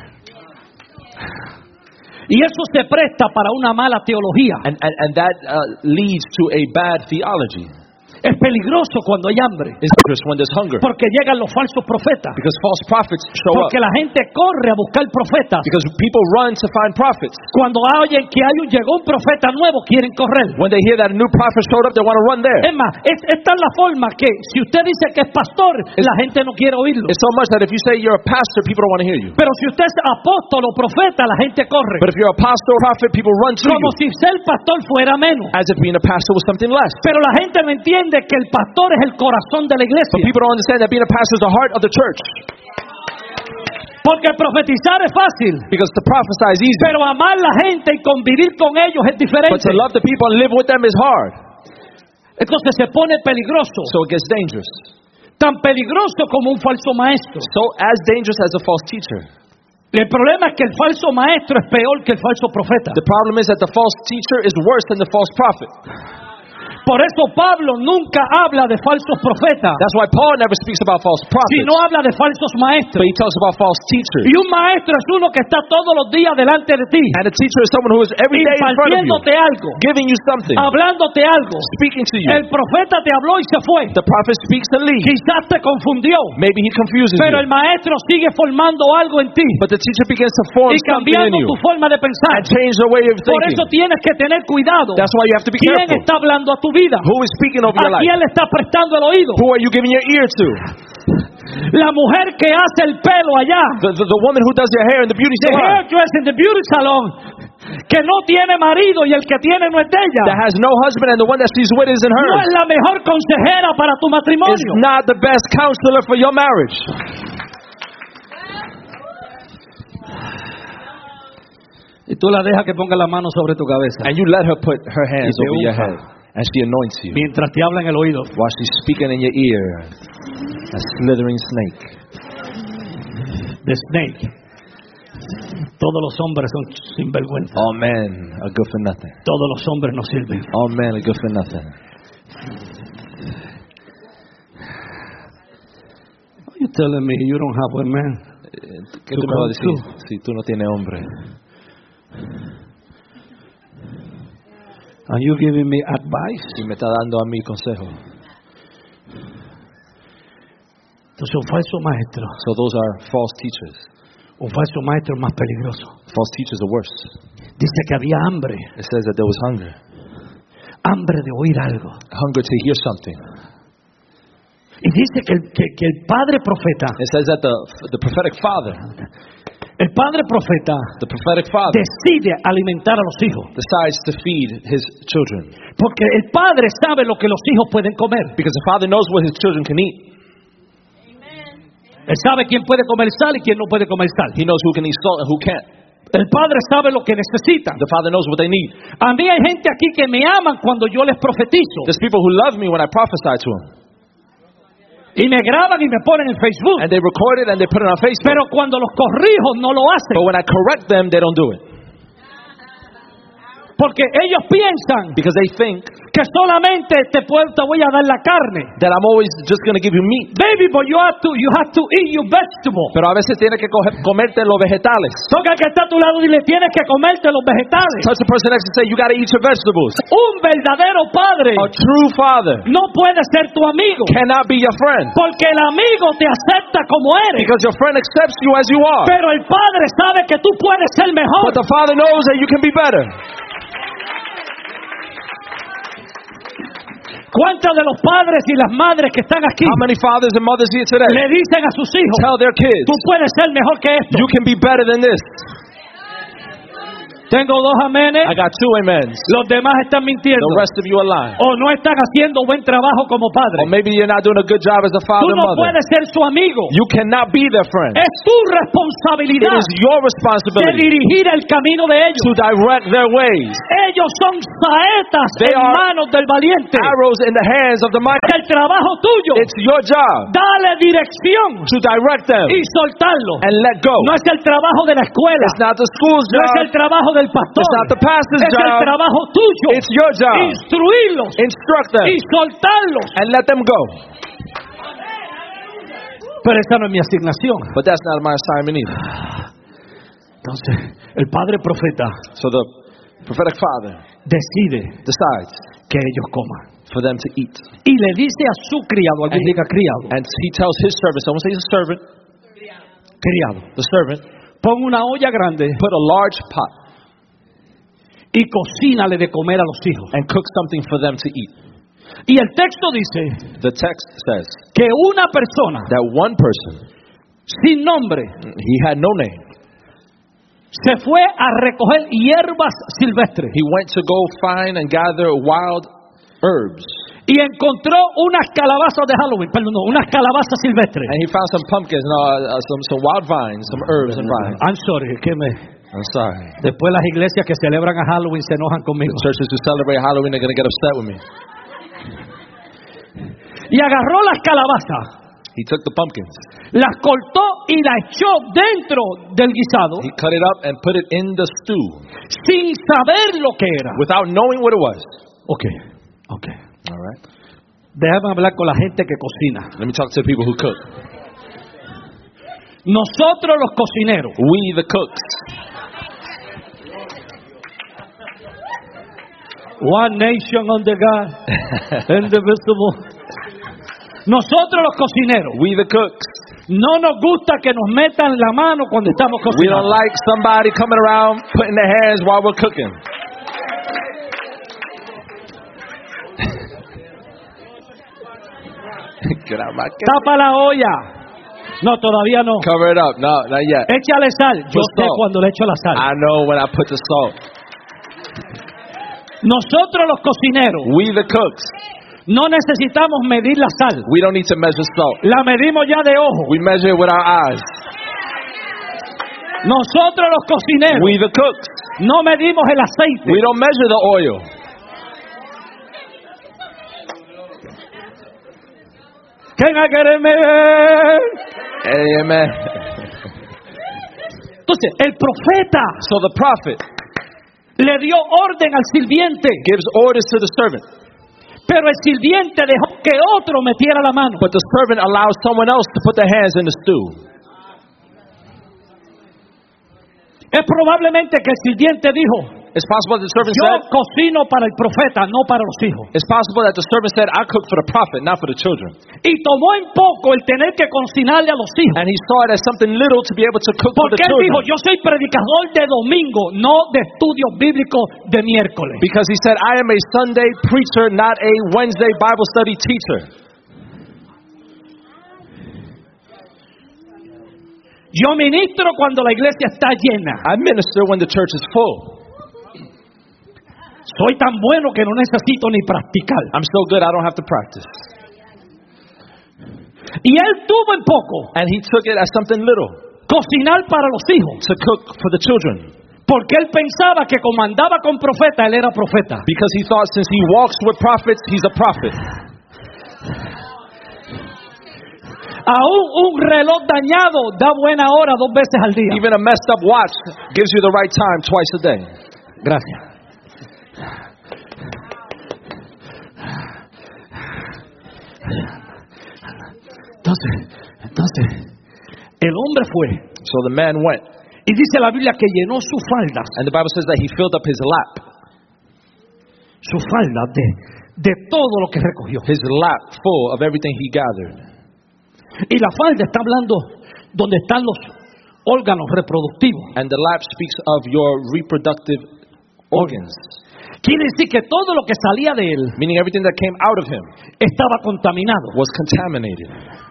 Y eso se presta para una mala teología. And that leads to a bad theology. Es peligroso cuando hay hambre, It's dangerous when there's hunger porque llegan los falsos profetas, because false prophets show up. porque la gente corre a buscar profetas. Because people run to find prophets. Cuando oyen que llegó un profeta nuevo, quieren correr. When they hear that a new prophet showed up, they want to run there. Es más, esta es la forma que si usted dice que es pastor, la gente no quiere oírlo. It's so much that if you say you're a pastor, people don't want to hear you. Pero si usted es apóstol o profeta, la gente corre. But if you're a apostle or prophet, people run to Como you si ser pastor fuera menos. as if being a pastor was something less. Pero la gente no entiende que el pastor es el corazón de la But iglesia. people don't understand that being a pastor is the heart of the church. Porque profetizar es fácil, Because to prophesy is easy, pero amar la gente y convivir con ellos es but diferente. to love the people and live with them is hard. Entonces se pone peligroso, So it gets dangerous. tan peligroso como un falso maestro. So as dangerous as a false teacher. El problema es que el falso maestro es peor que el falso profeta. The problem is that the false teacher is worse than the false prophet. Por eso Pablo nunca habla de falsos profetas, That's why Paul never speaks about false prophets, sino habla de falsos maestros. but he talks about false teachers. Y un maestro es uno que está todos los días delante de ti, And a teacher is someone who is every day in front of you, impartiéndote algo, giving you something, hablándote algo. speaking to you. El profeta te habló y se fue. The prophet speaks and leaves. Quizás te confundió, Maybe he confuses pero you. el maestro sigue formando algo en ti But the teacher begins to form y something in cambiando you tu forma de pensar. and change the way of Por thinking. eso tienes que tener cuidado. That's why you have to be ¿Quién careful. está hablando a tu vida? Who is speaking over your ¿A life? quién le estás prestando el oído? Who are you giving your ear to? La mujer que hace el pelo allá, The woman who does your hair in the beauty the salon, hairdresser in the beauty salon, que no tiene marido y el que tiene no es de that ella, has no husband and the one that she's with isn't no es hers, la mejor consejera para tu is matrimonio. not the best counselor for your marriage. Y tú la dejas que ponga la mano sobre tu cabeza And you let her put her hands Y te over your unja. head, and she anoints you mientras te habla en el oído. while she's speaking in your ear, a slithering snake. The snake. Todos los hombres son sinvergüenza. All men are good for nothing. Todos los hombres no sirven. All men are good for nothing. You telling me you don't have a man? ¿Qué tú me vas a decir si tú no tienes hombre? Are you giving me advice? Y me está dando a mí consejo. Entonces un falso maestro, So those are false teachers. un falso maestro es más peligroso. False teachers are worse. Dice que había hambre, It says that there was hunger. hambre de oír algo. Hunger to hear something. Y dice que el padre profeta, It says that the prophetic father, the prophetic father decide alimentar a los hijos. decides to feed his children. Porque el padre sabe lo que los hijos pueden comer. Because the father knows what his children can eat. Él sabe quién puede comer sal y quién no puede comer sal. He knows who can eat salt and who can't. El padre sabe lo que necesitan. The father knows what they need. A mí hay gente aquí que me aman cuando yo les profetizo. There's people who love me when I prophesy to them. Y me graban y me ponen en Facebook. And they record it and they put it on Facebook. Pero cuando los corrijo no lo hacen. But when I correct them, they don't do it. Porque ellos piensan Because they think que solamente te voy a dar la carne. that I'm always just going to give you meat. Baby, but you have to eat your vegetable. Pero a veces tienes que comerte los vegetales. Toca que está a tu lado y le tienes que comerte los vegetales. Touch the person next to say, you got to eat your vegetables. Un verdadero padre A true father no puede ser tu amigo. cannot be your friend. Porque el amigo te acepta como eres. Because your friend accepts you as you are. Pero el padre sabe que tú puedes ser mejor. But the father knows that you can be better. ¿Cuántos de los padres y las madres que están aquí How many fathers and mothers here today le dicen a sus hijos, tell their kids, tú puedes ser mejor que esto? you can be better than this? Tengo dos amenes, I got two amens. los demás están mintiendo. The rest of you are lying. O no están haciendo buen trabajo como Or padre. maybe you're not doing a good job as a Tú father and no mother. puedes ser su amigo. You cannot be their friend. Es tu It responsabilidad is your de responsibility dirigir el camino de ellos. to direct their ways. Ellos son saetas They en are manos del valiente. Arrows in the hands of the mighty. El trabajo tuyo, It's your job dale dirección to direct them y soltarlo. and let go. No es el trabajo de la escuela, It's not the school's no es el job. trabajo del pastor, It's not the pastor's es el job. trabajo tuyo. It's your job. Instruirlos Instruct them y soltarlos. and let them go. Pero esa no es mi asignación. But that's not my assignment either. Entonces, el padre profeta So the prophetic father decide decides que ellos coman. for them to eat. Y le dice a su criado, algún diga criado, And he tells his servant, someone says a servant, criado, the servant, pon una olla grande put a large pot y cocínale de comer a los hijos. and cook something for them to eat. Y el texto dice The text says que una persona that one person, sin nombre he had no name, se fue a recoger hierbas silvestres he went to go find and gather wild herbs. y encontró unas calabazas de Halloween, perdón, no, unas calabazas silvestres. And he found some pumpkins, some wild vines, some herbs and vines. I'm sorry, que I'm sorry. después las iglesias que celebran a Halloween se enojan conmigo. The churches who celebrate Halloween are going to get upset with me. Y agarró las calabazas, He took the pumpkins. las cortó y las echó dentro del guisado He cut it up and put it in the stew sin saber lo que era. without knowing what it was. Okay. All right. Déjame hablar con la gente que cocina. Let me talk to the people who cook. Nosotros los cocineros, We the cooks. one nation under God, indivisible. Nosotros los cocineros, We the cooks. no nos gusta que nos metan la mano cuando estamos We don't cocinando. like somebody coming around putting their hands while we're cooking. Get out my kitchen. Tapa la olla. No, todavía no. Cover it up. No, not yet. Échale sal. Yo Put sé salt. cuando le echo la sal. I know when I put the salt. Nosotros los cocineros We the cooks. no necesitamos medir la sal. We don't need to measure salt. La medimos ya de ojo. We measure it with our eyes. Nosotros los cocineros We the cooks. no medimos el aceite. We don't measure the oil. ¿Quién va a quererme ver? Amen. Entonces, el profeta So the prophet le dio orden al sirviente, gives orders to the servant, pero el sirviente dejó que otro metiera la mano. but the servant allows someone else to put their hands in the stew. Es probablemente que el sirviente dijo, It's possible that the servant yo said, cocino para el profeta, no para los hijos. it's possible that the servant said, I cook for the prophet, not for the children. Y tomó en poco el tener que cocinarle a los hijos. And he saw it as something little to be able to cook for the Porque él dijo, children. yo soy predicador de domingo, no de estudios bíblicos de miércoles. Because he said, I am a Sunday preacher, not a Wednesday Bible study teacher. Yo ministro cuando la iglesia está llena. I minister when the church is full. Soy tan bueno que no necesito ni practicar. I'm so good I don't have to practice. Y él tuvo en poco And he took it as something little cocinar para los hijos. to cook for the children. Porque él pensaba que como andaba con profeta, él era profeta. Because he thought since he walks with prophets, he's a prophet. Aún un reloj dañado da buena hora 2 veces al día. Even a messed up watch gives you the right time twice a day. Gracias. Entonces, el hombre fue So the man went. y dice la Biblia que llenó sus faldas, And the Bible says that he filled up his lap de todo lo que recogió. full of everything he gathered. Y la falda está hablando donde están los órganos reproductivos. And the lap speaks of your reproductive organs, Quiere decir que todo lo que salía de él meaning everything that came out of him estaba contaminado. was contaminated.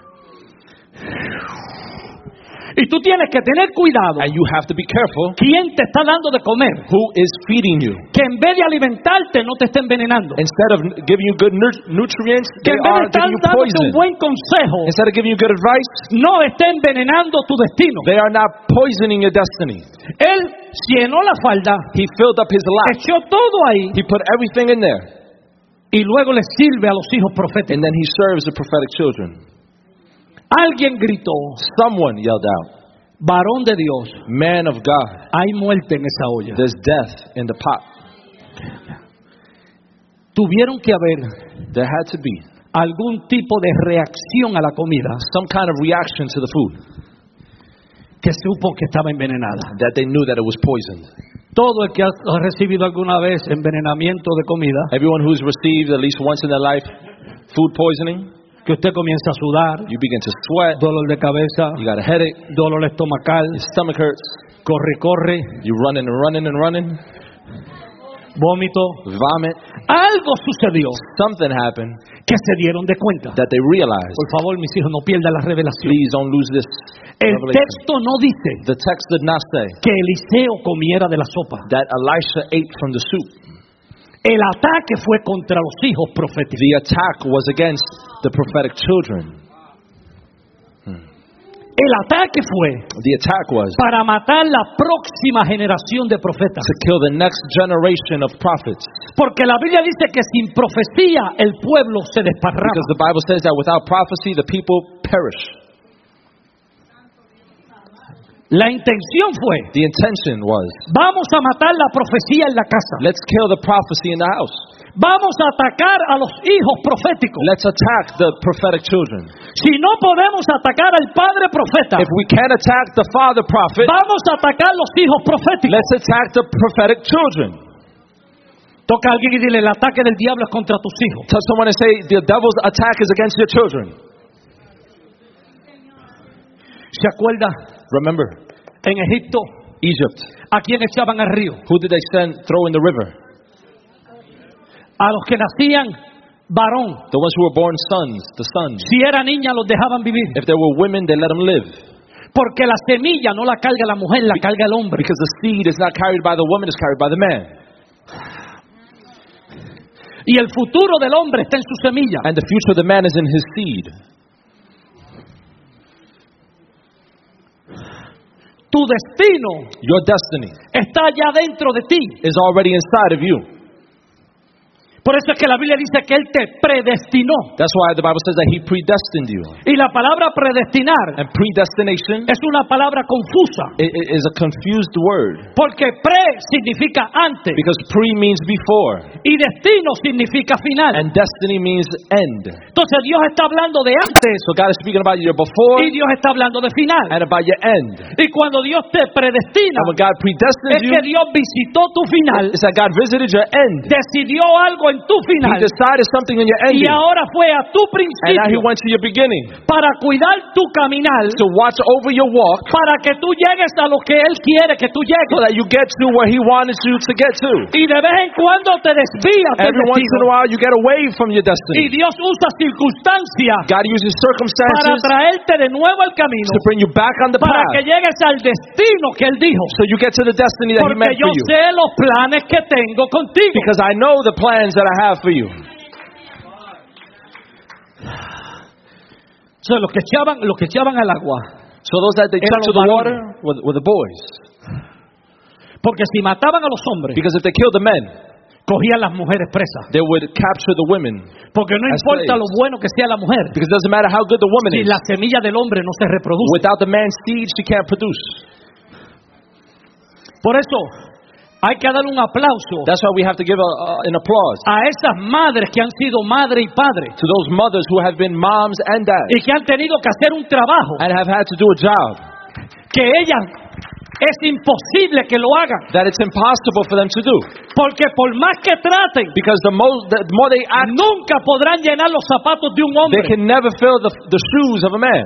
Y tú tienes que tener cuidado. And you have to be careful ¿Quién te está dando de comer? who is feeding you. Que en vez de alimentarte no te esté envenenando. Instead of giving you good nutrients, Que they en vez de are estar giving you dándote poison. un buen consejo, Instead of giving you good advice, no esté envenenando tu destino. they are not poisoning your destiny. Él llenó la falda, He filled up his lap. echó todo ahí He put everything in there. y luego le sirve a los hijos proféticos. And then he serves the prophetic children. Alguien gritó, Someone yelled out, varón de Dios, man of God, hay muerte en esa olla. there's death in the pot. Tuvieron que haber There had to be algún tipo de reacción a la comida some kind of reaction to the food que supo que estaba envenenada. that they knew that it was poisoned. Todo el que ha recibido alguna vez envenenamiento de comida, Everyone who's received at least once in their life food poisoning, que usted comienza a sudar, you begin to sweat, dolor de cabeza, you got a headache, dolor estomacal, your stomach hurts, corre, you're running and running and running, vómito. vomit. Algo sucedió Something happened que se dieron de cuenta. that they realized. Por favor, mis hijos, no pierdan la revelación. Please don't lose this El revelation. texto no dice The text did not say que Eliseo comiera de la sopa. that Elisha ate from the soup. El ataque fue contra los hijos proféticos. The attack was against the prophetic children. El ataque fue The attack was para matar la próxima generación de profetas. to kill the next generation of prophets. Porque la Biblia dice que sin profecía el pueblo se desparrama. Because the Bible says that without prophecy, the people perish. La intención fue, The intention was, vamos a matar la profecía en la casa. let's kill the prophecy in the house. Vamos a atacar a los hijos proféticos. Let's attack the prophetic children. Si no podemos atacar al padre profeta, If we can't attack the father prophet, vamos a atacar los hijos proféticos. let's attack the prophetic children. Toca a alguien y dile, el ataque del diablo es contra tus hijos. Tell someone and say, the devil's attack is against your children. ¿Se acuerda? Remember, En Egipto, Egypt. ¿a quién echaban al río? Who did they throw in the river? A los que nacían varón. The ones who were born sons, the sons. Si era niña, los dejaban vivir. If there were women, they let them live. Porque la semilla no la carga la mujer, la carga el hombre. Because the seed is not carried by the woman, it's carried by the man. Y el futuro del hombre está en su semilla. And the future of the man is in his seed. Tu destino Your destiny está allá dentro de ti. is already inside of you. Por eso es que la Biblia dice que Él te predestinó. That's why the Bible says that he predestined you. Y la palabra predestinar And predestination es una palabra confusa. is a confused word. Porque pre significa antes. Because pre means before. Y destino significa final. And destiny means end. Entonces Dios está hablando de antes. So God is speaking about your before Y Dios está hablando de final. and about your end. Y cuando Dios te predestina, And when God es predestines you, que Dios visitó tu final, it's that God visited your end. decidió algo en tu He final. decided something in your Y ending. ahora fue a tu And now he principio went to your beginning para cuidar tu caminar, to watch over your walk para que tú llegues a lo que Él quiere que tú so llegues. that you get to where he wanted you to get to. Y de vez en cuando te desvías del Every once in a destino. while you get away from your Y destiny. Dios usa circunstancias God uses para circumstances traerte de nuevo al camino, to bring you back on the para que path llegues al destino que Él dijo. so you get to the destiny that he Porque meant yo for you. sé los planes que tengo contigo. Because I know the plans that I have for you. So, los que echaban al agua, So those that they Eran took to los the varones. water were the boys. porque si mataban a los hombres, Because if they killed the men, cogían las mujeres presas. they would capture the women. Porque no As importa slaves. lo bueno que sea la mujer, Because it doesn't matter how good the woman si is. la semilla del hombre no se reproduce. Without the man's seed, she can't produce. Por eso hay que darle un aplauso That's why we have to give an applause a esas madres que han sido madre y padre to those mothers who have been moms and dads y que han tenido que hacer un trabajo and have had to do a job que ellas es imposible que lo hagan. that it's impossible for them to do. Porque por más que traten, Because the more they act, nunca podrán llenar los zapatos de un hombre. they can never fill the shoes of a man.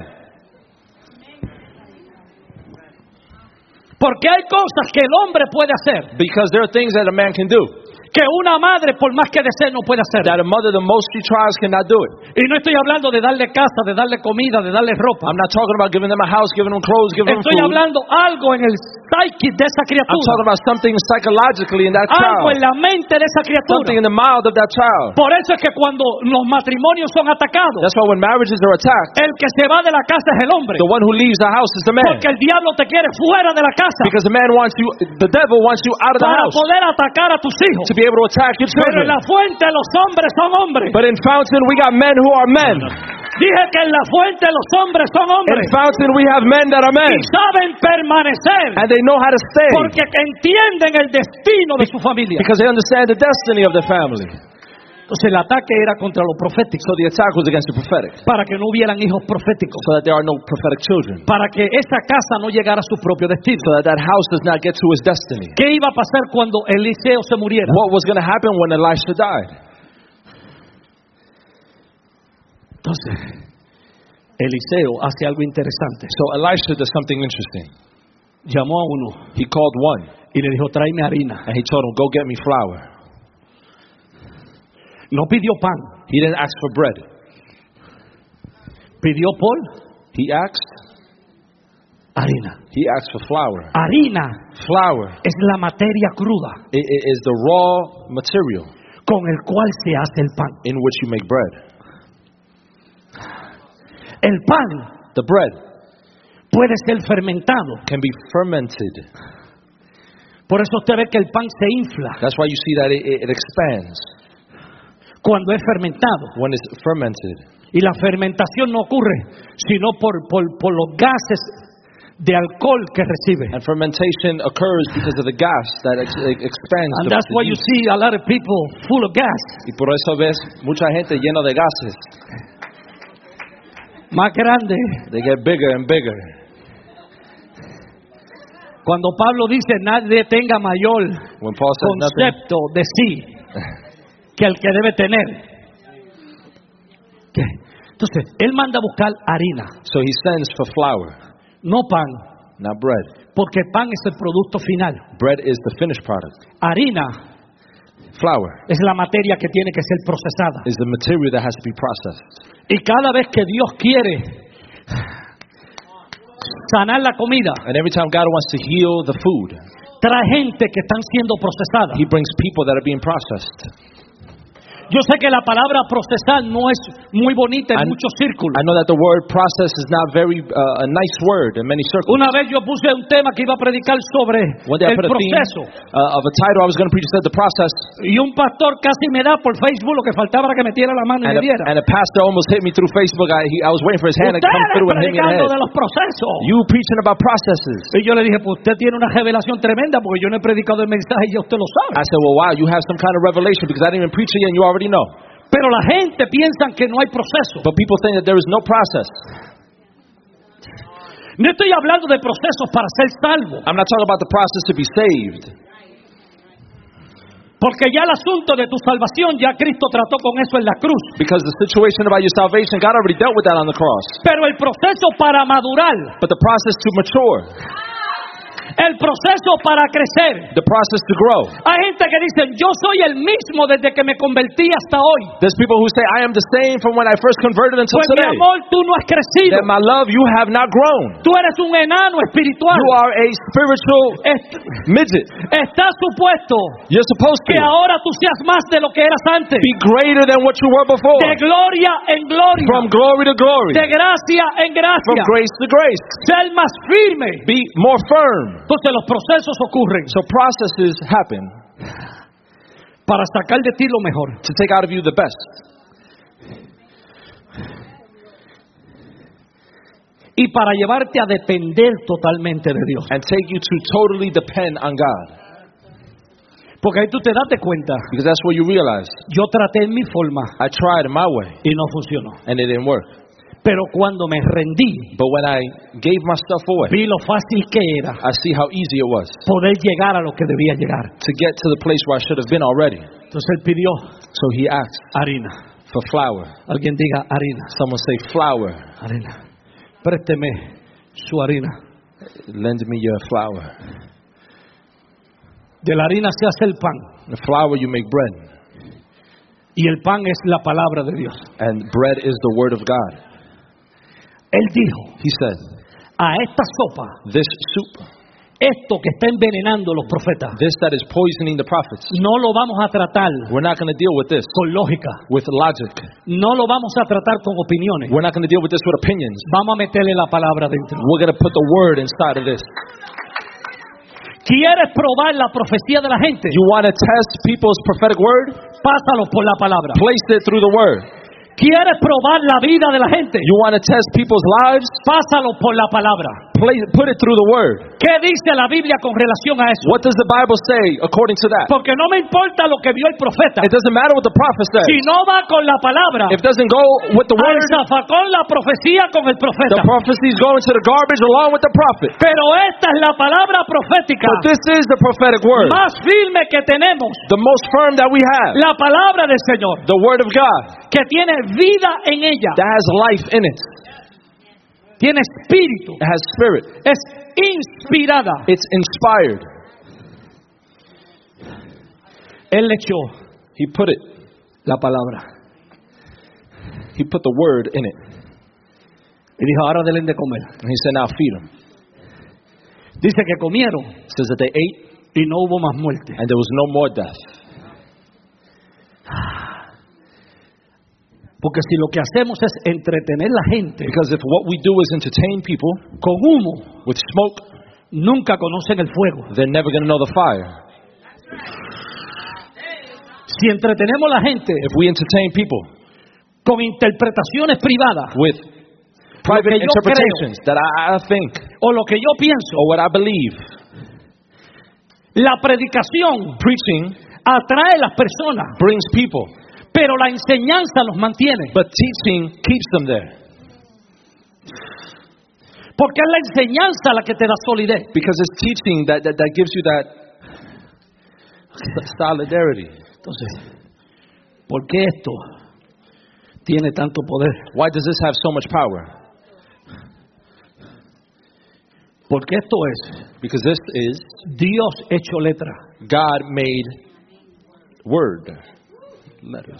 Porque hay cosas que el hombre puede hacer Because there are things that a man can do que una madre, por más que desee, no puede hacer. that a mother, the most she tries, cannot do it. Y no estoy hablando de darle casa, de darle comida, de darle ropa. I'm not talking about giving them a house, giving them clothes, giving them Estoy food. hablando algo en el psyche de esa I'm criatura, talking about something psychologically in that algo en child. la mente de esa criatura. Something in the mind of that child. Por eso es que cuando los matrimonios son atacados, That's why when marriages are attacked, el que se va de la casa es el hombre. the one who leaves the house is the man. Porque el diablo te quiere fuera de la casa Because the man wants you, the devil wants you out of the para house poder atacar a tus hijos. to be able to attack your Pero en children. la fuente los hombres son hombres. But in Fountain, we got men who are men. Dije que en la fuente los hombres son In hombres Fountain, we have men that are men. y saben permanecer And they know how to stay porque entienden el destino de su familia. because they understand the destiny of their family. Entonces el ataque era contra lo profético, So the attack was against the prophetic. para que no hubieran hijos proféticos, So that there are no prophetic children. para que esa casa no llegara a su propio destino. So that that house does not get to its destiny. ¿Qué iba a pasar cuando Eliseo se muriera? What was going to happen when Elisha died? Entonces, Eliseo hace algo interesante. So Elisha does something interesting. Llamó a uno He called one y le dijo, tráeme harina. and he told him, go get me flour. No pidió pan, He didn't ask for bread. pidió por He asked for flour. Harina Flour es la materia cruda is the raw material con el cual se hace el pan. in which you make bread. El pan The bread puede ser fermentado. can be fermented. Por eso usted ve que el pan se infla That's why you see that it expands cuando es fermentado. when it's fermented. Y la fermentación no ocurre sino por los gases de alcohol que recibe. And fermentation occurs because of the gas that expands. And that's why you see a lot of people full of gas. Y por eso ves mucha gente lleno de gases. Más grande. They get bigger and bigger. Cuando Pablo dice nadie tenga mayor When Paul says concepto de sí que el que debe tener. ¿Qué? Entonces, él manda a buscar harina. So he sends for flour, No pan, not bread. porque pan es el producto final. Bread is the finished product. Harina Flour es la materia que tiene que ser procesada. is the material that has to be processed. Y cada vez que Dios quiere sanar la comida, And every time God wants to heal the food, trae gente que están siendo procesadas. He brings people that are being processed. Yo sé que la palabra procesar no es muy bonita en And muchos círculos. I know that the word process is not very a nice word in many circles. Una vez yo puse un tema que iba a predicar sobre One day I el put a theme proceso. of a title I was going to preach that said the process, Y un pastor casi me da por Facebook lo que faltaba era que metiera la mano y me diera. and a pastor almost hit me through Facebook. I was waiting for his hand to come Ustedes through and hit me in the predicando head. de los procesos. You preaching about processes. Y yo le dije, pues usted tiene una revelación tremenda porque yo no he predicado el mensaje y ya usted lo sabe. I said, well, wow, you have some kind of revelation because I didn't even preach it yet and you already know. Pero la gente piensa que no hay proceso. But people think that there is no process. No estoy hablando de procesos para ser salvo. I'm not talking about the process to be saved. Porque ya el asunto de tu salvación, ya Cristo trató con eso en la cruz. Because the situation about your salvation, God already dealt with that on the cross. Pero el proceso para madurar, But the process to mature, el proceso para crecer. the process to grow. Hay gente que dice, yo soy el mismo desde que me convertí hasta hoy. There's people who say, I am the same from when I first converted until Pues mi today. amor, tú no has crecido. Then my love, you have not grown. Tú eres un enano espiritual. You are a spiritual midget. Está supuesto You're supposed que to ahora tú seas más de lo que eras antes. be greater than what you were before. De gloria en gloria. From glory to glory. De gracia en From gracia. grace to grace. Ser más firme. Be more firm. Entonces los procesos ocurren So processes happen para sacar de ti lo mejor. to take out of you the best. Y para llevarte a depender totalmente de Dios. And take you to totally depend on God. Porque ahí tú te das cuenta. Because that's what you realize. Yo traté en mi forma I tried my way y no funcionó. and it didn't work. Pero cuando me rendí, But when I gave myself away, vi lo fácil que era I see how easy it was poder llegar a lo que debía llegar. to get to the place where I should have been already. Entonces él pidió So he asked harina. for flour. Alguien diga harina. Someone say flour. Harina. Présteme su harina. Lend me your flour. De la harina se hace el pan. The flour you make bread. Y el pan es la palabra de Dios. And bread is the word of God. Él dijo, He said, a esta sopa, this soup, esto que está envenenando los profetas, this that is poisoning the prophets, no lo vamos a tratar we're not going to deal with this con lógica. with logic. No lo vamos a tratar con opiniones. We're not going to deal with this with opinions. Vamos a meterle la palabra dentro. We're going to put the word inside of this. ¿Quieres probar la profecía de la gente? You want to test people's prophetic word? Pásalo por la palabra. Place it through the word. ¿Quieres probar la vida de la gente? You want to test people's lives? Pásalo por la palabra. Put it through the word. ¿Qué dice la Biblia con relación a eso? What does the Bible say according to that? Porque no me importa lo que vio el profeta. It doesn't matter what the prophet says. Si no va con la palabra, If it doesn't go with the al word, zafacón la profecía con el the profeta. prophecies go into the garbage along with the prophet. Pero esta es la palabra profética But this is the prophetic word, más firme que tenemos. the most firm that we have, La palabra del Señor, the word of God que tiene vida en ella, that has life in it. tiene espíritu, It has spirit. es inspirada. It's inspired. Él le echó He put it. la palabra He put the word in it. y dijo, ahora denle de comer. And he said, now feed them. Dice que comieron It says that they ate y no hubo más muerte. and there was no more death. Porque si lo que hacemos es entretener la gente Because if what we do is entertain people con humo, with smoke, nunca conocen el fuego. they're never going to know the fire. Si entretenemos la gente If we entertain people con interpretaciones privadas, with private que yo interpretations that I think o lo que yo pienso. or what I believe. La predicación Preaching atrae a las personas, brings people, pero la enseñanza los mantiene. but teaching keeps them there. Porque es la enseñanza la que te da solidez. Because it's teaching that gives you that solidarity. Entonces, ¿por qué esto tiene tanto poder? Why does this have so much power? Porque esto es Because this is Dios hecho letra. God made word, letters.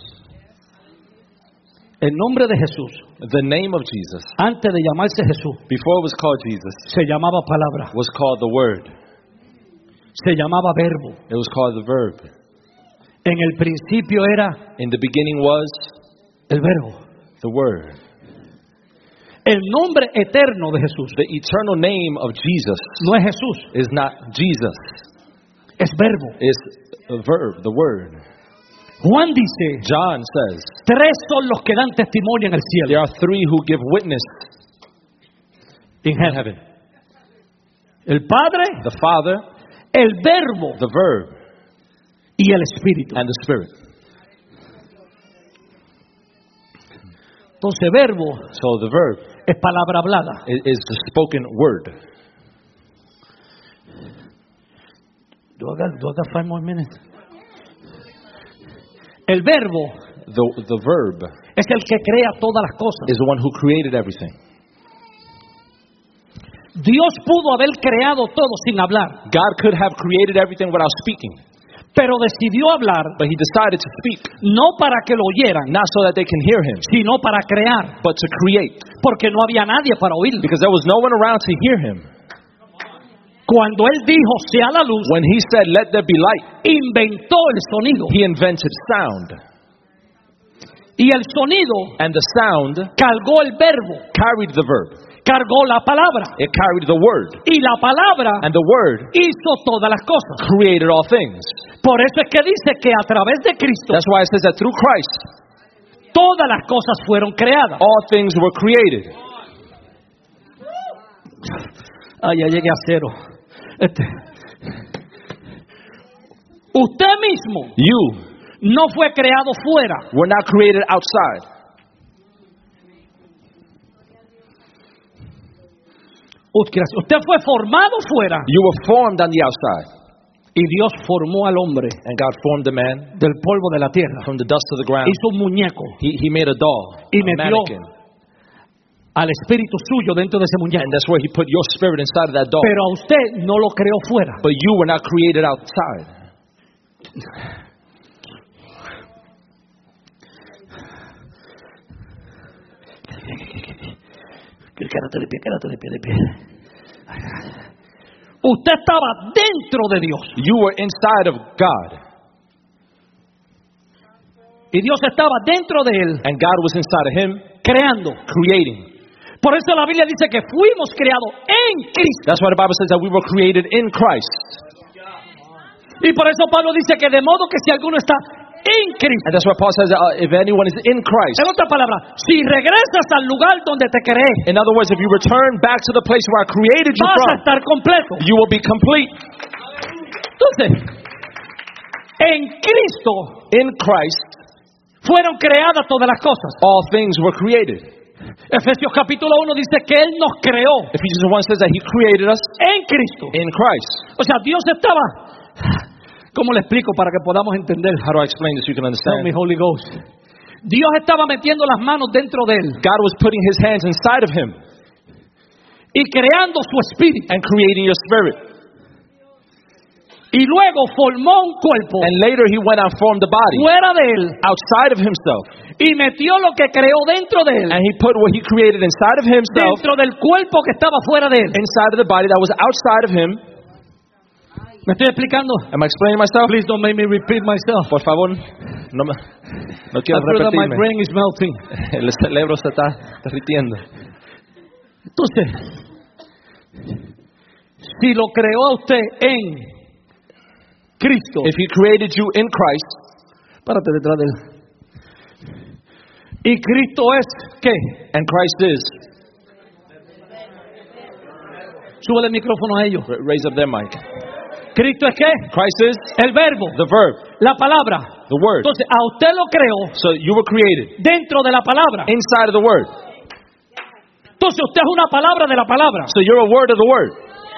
El nombre de Jesús, The name of Jesus, antes de llamarse Jesús, before it was called Jesus, se llamaba palabra, was called the Word. se llamaba verbo. It was called the Verb. En el principio era In the beginning was el verbo. the Word. El nombre eterno de Jesús The eternal name of Jesus no es Jesús, is not Jesus. es verbo. It's the Verb, the Word. Juan dice, John says, tres son los que dan testimonio en el there cielo. are three who give witness In in heaven. El Padre, The Father, el verbo the Verb, y el Espíritu. and the Spirit. Entonces verbo So the Verb es palabra hablada. is the spoken word. Do I got 5 more minutes? El verbo The Verb es el que crea todas las cosas. is the one who created everything. Dios pudo haber creado todo sin hablar, God could have created everything without speaking, pero decidió hablar but He decided to speak, no para que lo oyeran, not so that they can hear Him, sino para crear, but to create, porque no había nadie para oírlo. because there was no one around to hear Him. Cuando Él dijo, sea la luz, When He said, let there be light, inventó el sonido. He invented sound, Y el sonido and the sound cargó el verbo, carried the Verb. cargó la palabra. It carried the Word, Y la palabra and the Word hizo todas las cosas. created all things. Por eso es que dice que a través de Cristo That's why it says that through Christ, todas las cosas fueron creadas. all things were created. Ay, ya llegué a cero. Usted mismo You no fue creado fuera. were not created outside. Usted fue formado fuera. You were formed on the outside, Y Dios formó al hombre and God formed the man del polvo de la tierra. from the dust of the ground. Hizo un muñeco He made a doll, y a metió mannequin, al espíritu suyo dentro de ese muñeco. and that's where He put your spirit inside of that doll. Pero a usted no lo creó fuera. But you were not created outside. Quédate de pie. Usted estaba dentro de Dios. You were inside of God, Y Dios estaba dentro de Él, and God was inside of Him, creando. creating. Por eso la Biblia dice que fuimos creados en Cristo. That's why the Bible says that we were created in Christ. Y por eso Pablo dice que de modo que si alguno está en Cristo. And that's why Paul says that if anyone is in Christ, En otras palabras, si regresas al lugar donde te creé, in other words, if you return back to the place where I created you vas a from, estar completo. you will be complete. Entonces, en Cristo In Christ, fueron creadas todas las cosas. all things were created. Efesios capítulo 1 dice que Él nos creó Ephesians 1 says that He created us en Cristo. in Christ. O sea, Dios estaba... ¿Cómo le explico para que podamos entender? How do I explain this so you can Help me, understand? Holy Ghost. Dios estaba metiendo las manos dentro de Él God was putting His hands inside of Him y creando su espíritu. and creating your spirit. Y luego formó un cuerpo And later He went and formed the body fuera de Él outside of Himself. y metió lo que creó dentro de Él, And He put what He created inside of Himself, dentro del cuerpo que estaba fuera de Él. inside of the body that was outside of Him. ¿Me estoy explicando? Am I explaining myself? Please don't make me repeat myself. Por favor, no quiero I feel that my repetirme. brain is melting. El cerebro se está derritiendo. Entonces, si lo creó a usted en Cristo, If He created you in Christ, párate detrás de Él. Y Cristo es ¿qué? and Christ is Sube el micrófono a ellos. Raise up their mic. ¿Cristo es qué? Christ is El verbo, the verb, la palabra. the word. Entonces, a usted lo creó So you were created dentro de la palabra. inside of the word. Entonces, usted es una palabra de la palabra. So you're a word of the word.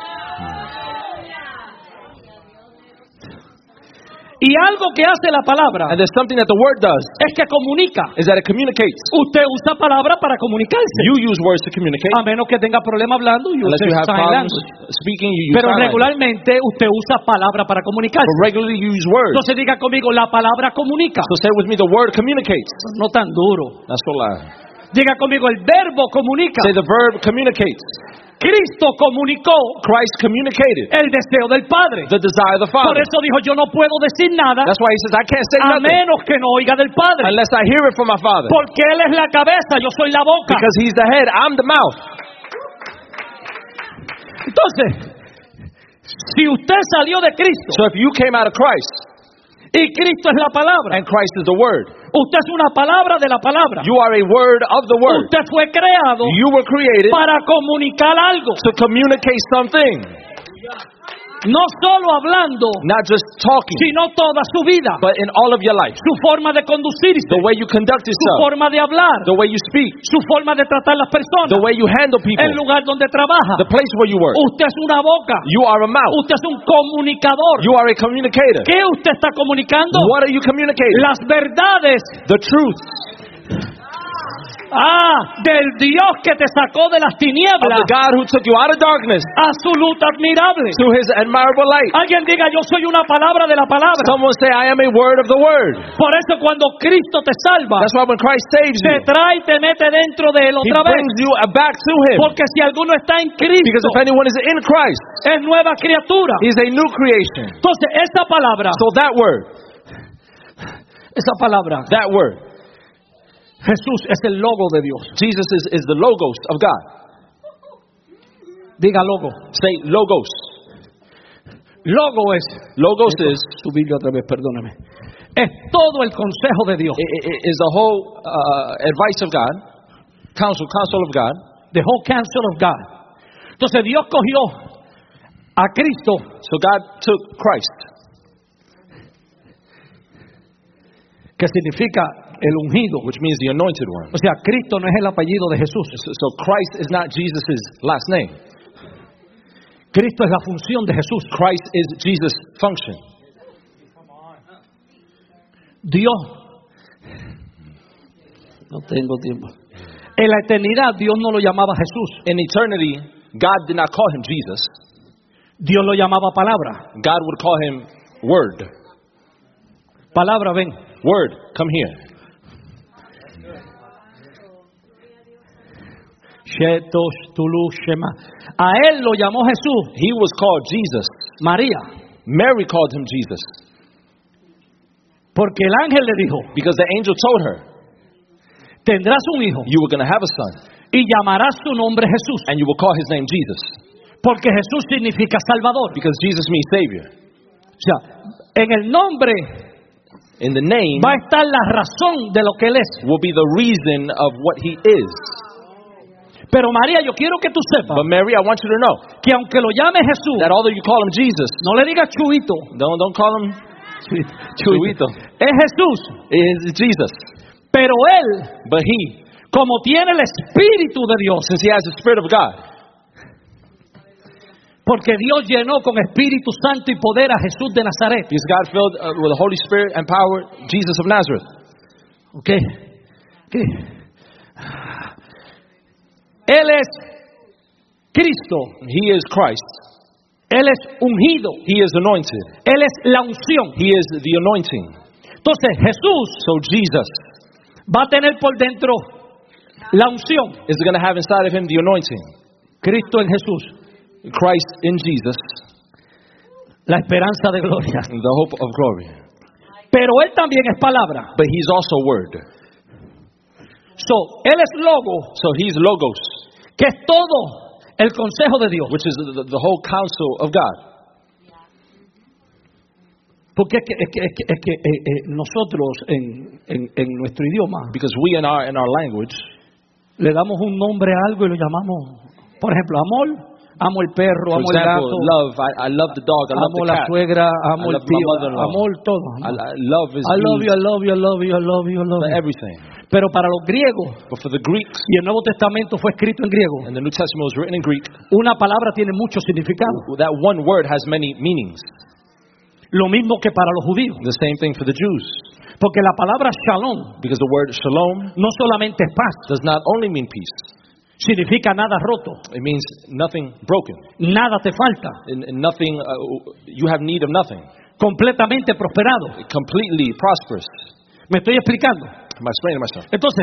Y algo que hace la palabra And there's something that the word does es que comunica. is that it communicates. Usted usa palabra para comunicarse. You use words to communicate. A menos que tenga problema hablando y Unless use you have sign problems language. speaking, you use Pero sign language. regularmente usted usa palabra para comunicarse. But regularly you use words. Entonces diga conmigo, la palabra comunica. So say with me, the word communicates. No tan duro. That's so loud. Diga conmigo, el verbo comunica. Say the verb communicates. Cristo comunicó Christ communicated el deseo del Padre. the desire of the Por Father. eso dijo, yo no puedo decir nada That's why he says, I can't say a nothing menos que no oiga del Padre. unless I hear it from my Father. Porque Él es la cabeza, yo soy la boca. Because he's the head, I'm the mouth. Entonces, si usted salió de Cristo So if you came out of Christ y Cristo es la palabra, and Christ is the word, usted es una palabra de la palabra. you are a word of the word. Usted fue creado You were created para comunicar algo. to communicate something, No solo hablando, not just talking, sino toda su vida. but in all of your life. Su forma de conducirse, The way you conduct su yourself, forma de hablar, the way you speak, su forma de tratar las personas, the way you handle people, el lugar donde trabaja. the place where you work. Usted es una boca. You are a mouth. Usted es un comunicador. You are a communicator. ¿Qué usted está comunicando? What are you communicating? Las verdades. The truth Del Dios que te sacó de las of tinieblas the God who took you out of darkness a su luz admirable. to his admirable light. Alguien diga, yo soy una palabra de la palabra. Someone say, I am a word of the word. Por eso cuando Cristo te salva, That's why when Christ saves te you, trae y te mete dentro de él he otra vez. brings you back to him. Porque si alguno está en Because Cristo, if anyone is in Christ, es nueva criatura. he's a new creation. Entonces, esa palabra, So that word, Jesús es el logo de Dios. Jesus is the logos of God. Diga logo. Say logos. Logo es, Logos is su Biblia otra vez, perdóname. Es todo el consejo de Dios. is the whole advice of God, counsel of God. The whole counsel of God. Entonces Dios cogió a Cristo, So God took Christ, que significa el ungido. which means the anointed one. O sea, Cristo no es el apellido de Jesús. So Christ is not Jesus' last name. Cristo es la función de Jesús. Christ is Jesus' function. Dios. No tengo tiempo. En la eternidad Dios no lo llamaba Jesús. In eternity, God did not call him Jesus. Dios lo llamaba palabra. God would call him Word. Palabra, ven. Word, come here. Shetos, Tulu, Shema. A él lo llamó Jesús. He was called Jesus. María. Mary called him Jesus Porque el ángel le dijo, because the angel told her, tendrás un hijo you were going to have a son, y llamarás su nombre Jesús. and you will call his name Jesus, Porque Jesús significa Salvador. because Jesus means Savior. O sea, en el nombre In the name va a estar la razón de lo que él es. will be the reason of what he is. Pero María, yo quiero que tú sepas But Mary, I want you to know que aunque lo llame Jesús, that although you call him Jesus, no le digas chuito, don't call him Chuito. es Jesús. It's Jesus. Pero él, But he, como tiene el Espíritu de Dios, since he has the Spirit of God, porque Dios llenó con Espíritu Santo y poder a Jesús de Nazaret. because God filled with the Holy Spirit and power Jesus of Nazareth. ¿Ok? Él es Cristo. He is Christ. Él es ungido. He is anointed. Él es la unción. He is the anointing. Entonces Jesús So Jesus va a tener por dentro la unción. is going to have inside of him the anointing. Cristo en Jesús. Christ in Jesus, La esperanza de gloria. the hope of glory. Pero Él también es palabra. But he's also word. So, Él es logo, So he's logos, que es todo el consejo de Dios. which is the whole counsel of God. Porque es que nosotros en nuestro idioma Because we in our language, le damos un nombre a algo y lo llamamos, por ejemplo, amor. Amo el perro, For amo el example, gato, love. I love the dog. I love amo the la cat. suegra, amo I el love my tío, mother-in-law. amo el todo. Love is I love you, I used love you, I love you, I love you, I love for you. everything. Pero para los griegos, But for the Greeks, y el Nuevo Testamento fue escrito en griego, and the New Testament was written in Greek, una palabra tiene mucho significado. that one word has many meanings. Lo mismo que para los judíos. The same thing for the Jews. Porque la palabra shalom Because the word shalom no solamente es paz, does not only mean peace. significa nada roto, It means nothing broken. nada te falta, In nothing, you have need of nothing. completamente prosperado. Completely prosperous. ¿Me estoy explicando? Am I explaining myself? Entonces,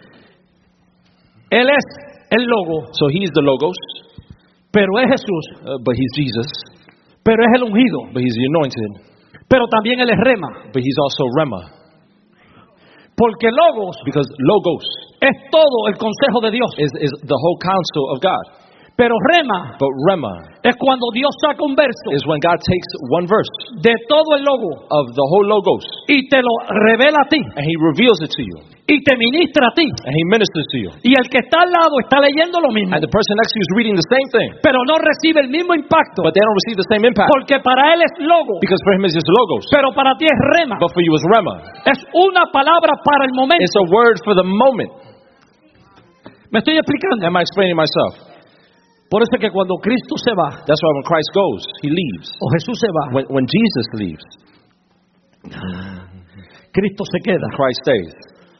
Él es el logo, So he's the logos, pero es Jesús, but he's Jesus, pero es el ungido, but he's the anointed, pero también Él es rema. but he's also Rema. Porque logos Because logos es todo el consejo de Dios, is the whole counsel of God. pero rema But Rema es cuando Dios saca un verso is when God takes one verse de todo el logo of the whole logos y te lo revela a ti and he reveals it to you y te ministra a ti. and he ministers to you. Y el que está al lado está leyendo lo mismo, And the person next to you is reading the same thing, pero no recibe el mismo impacto, but they don't receive the same impact porque para él es logo, because for him it's just logos, pero para ti es rema. but for you it's Rema. Es una palabra para el momento. It's a word for the moment. ¿Me estoy explicando? Am I explaining myself? Por eso es que cuando Cristo se va, That's why when Christ goes, he leaves. o Jesús se va, When Jesus leaves, Cristo se queda. Christ stays.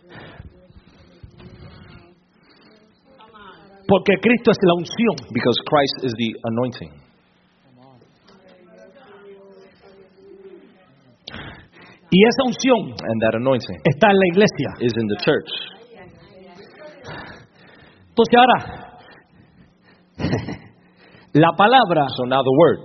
Porque Cristo es la unción. Because Christ is the anointing. Y esa unción And that anointing está en la iglesia. is in the church. Entonces ahora, la palabra So now the word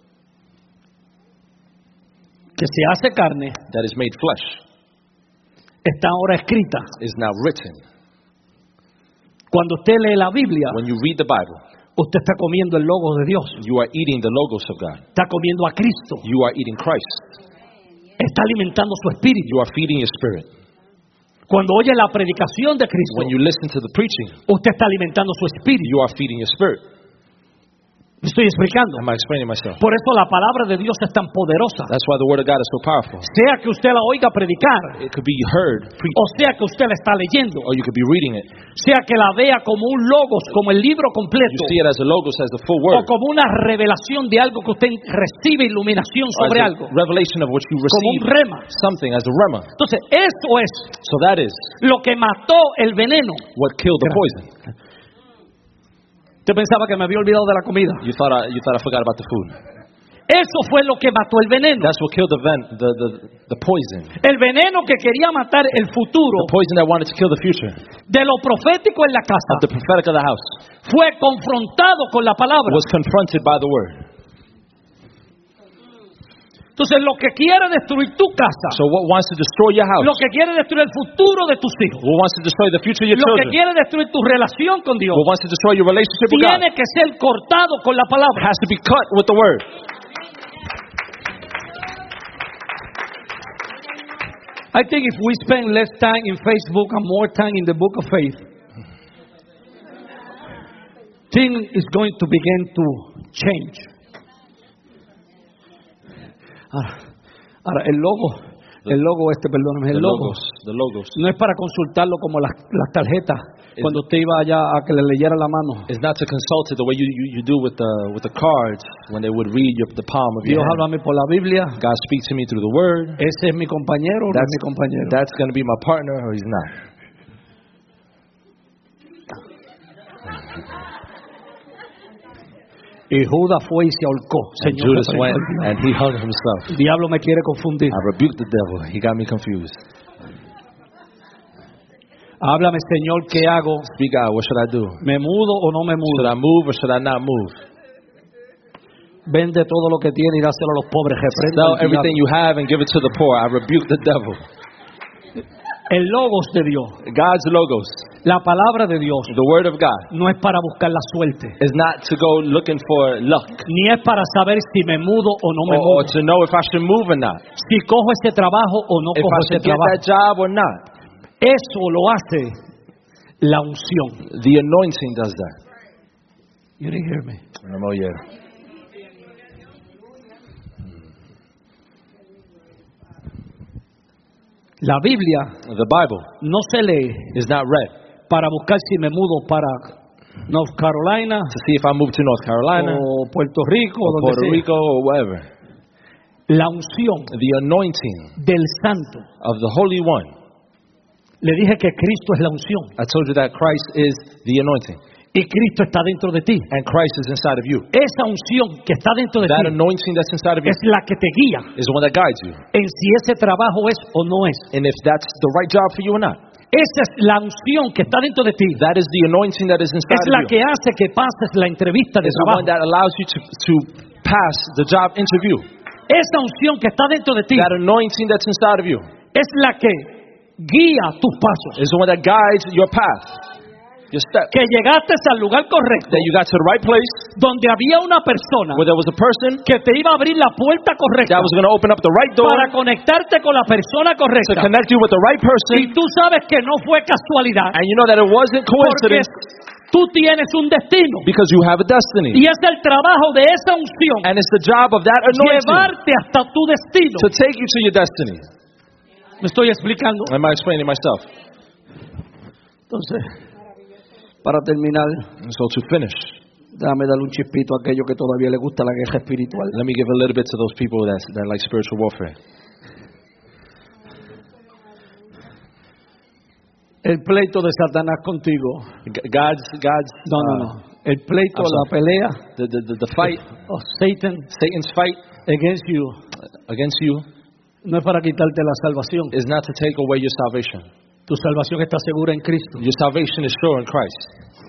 que se hace carne that is made flesh está ahora escrita. is now written. Cuando usted lee la Biblia, When you read the Bible, usted está comiendo el logo de Dios. you are eating the logos of God. Está comiendo a Cristo. You are eating Christ. Está alimentando su espíritu. You are feeding your spirit. Cuando oye la predicación de Cristo, When you listen to the preaching, usted está alimentando su espíritu. you are feeding your spirit. ¿Me estoy explicando? Am I explaining myself? Por eso la palabra de Dios es tan poderosa. That's why the word of God is so powerful. Sea que usted la oiga predicar, It could be heard, preached, o sea que usted la está leyendo, or you could be reading it. sea que la vea como un logos, como el libro You completo, see it as a logos, as the full o word, como una revelación de algo que usted recibe iluminación or sobre as algo, a revelation of what you como un receive, rema. something as a rema. Entonces, eso es So that is lo que mató el veneno. what killed the poison. Usted pensaba que me había olvidado de la comida. You thought I forgot about the food. Eso fue lo que mató el veneno. That's what killed the poison. El veneno que quería matar el futuro The poison that wanted to kill the future de lo profético en la of casa the prophetic of the house fue confrontado con la palabra. was confronted by the word. Entonces, lo que quiere destruir tu casa, So what wants to destroy your house? lo que quiere destruir el futuro de tus hijos, What wants to destroy the future of your lo que children? quiere destruir tu relación con Dios, What wants to destroy your relationship with God? tiene que ser cortado con la It palabra. has to be cut with the word. I think if we spend less time in Facebook and more time in the book of faith, things is going to begin to change. Ahora, el logo perdóname, el logo The logos. no es para consultarlo como las tarjetas cuando usted iba allá a que le leyera la mano. It's not to consult it the way you do with the cards when they would read the palm of your Dios hand. háblame por la Biblia. God speaks to me through the word. Ese es mi compañero, o no es mi compañero. That's going to be my partner or he's not. Y Judas fue y se ahorcó. And Señor, Judas reprenda went al diablo. and he hung himself. El diablo me quiere confundir. I rebuked the devil. He got me confused. Háblame, Señor, ¿qué hago? Speak out. What should I do? ¿Me mudo o no me Should mudo? I move or should I not move? Vende todo lo que tiene y dáselo a los pobres. Reprenda Sell al everything diablo. you have and give it to the poor. I rebuke the devil. El logos de Dios, God's logos, la palabra de Dios, the word of God, no es para buscar la suerte, is not to go looking for luck ni es para saber si me mudo o no me or mudo, to know if I should move or not, si cojo ese trabajo o no if cojo I ese should get trabajo. that job or not. Eso lo hace la unción. The anointing does that. You didn't hear me. No me oyeron. La Biblia The Bible no se lee is not read para buscar si me mudo para North Carolina to see if I move to North Carolina o Puerto Rico o or donde Puerto sea. Rico or wherever. La unción The anointing del Santo. of the Holy One. Le dije que Cristo es la unción I told you that Christ is the anointing y Cristo está dentro de ti. and Christ is inside of you. Esa unción que está dentro de That ti anointing that's inside of you es la que te guía is the one that guides you. en si ese trabajo es o no es. And if that's the right job for you or not. Esa es la unción que está dentro de ti. That is the anointing that is Es inside la of you. que hace que pases la entrevista de It's the one trabajo. that allows you to pass the job interview. Esa unción que está dentro de ti That anointing that's inside of you es la que guía tus pasos. is the one that guides your path, your step. Que llegaste al lugar correcto That you got to the right place donde había una persona where there was a person que te iba a abrir la puerta correcta that was going to open up the right door para conectarte con la persona to correcta. connect you with the right Y person. tú sabes que no fue casualidad, And you know that it wasn't porque coincidence tú tienes un destino. because you have a destiny. Y es el trabajo de esa unción And it's the job of that anointing llevarte hasta tu destino. to take you to your destiny. ¿Me estoy explicando? Am I explaining myself? Entonces, para terminar, So to finish, déjame darle un chispito a aquellos que todavía les gusta la guerra espiritual. let me give a little bit to those people that like spiritual warfare. El pleito de Satanás contigo. God's No. El pleito, I'm la pelea the fight, of Satan Satan's fight against you against you no es para quitarte la salvación. is not to take away your salvation. Tu salvación está segura en Cristo. Your salvation is sure in Christ.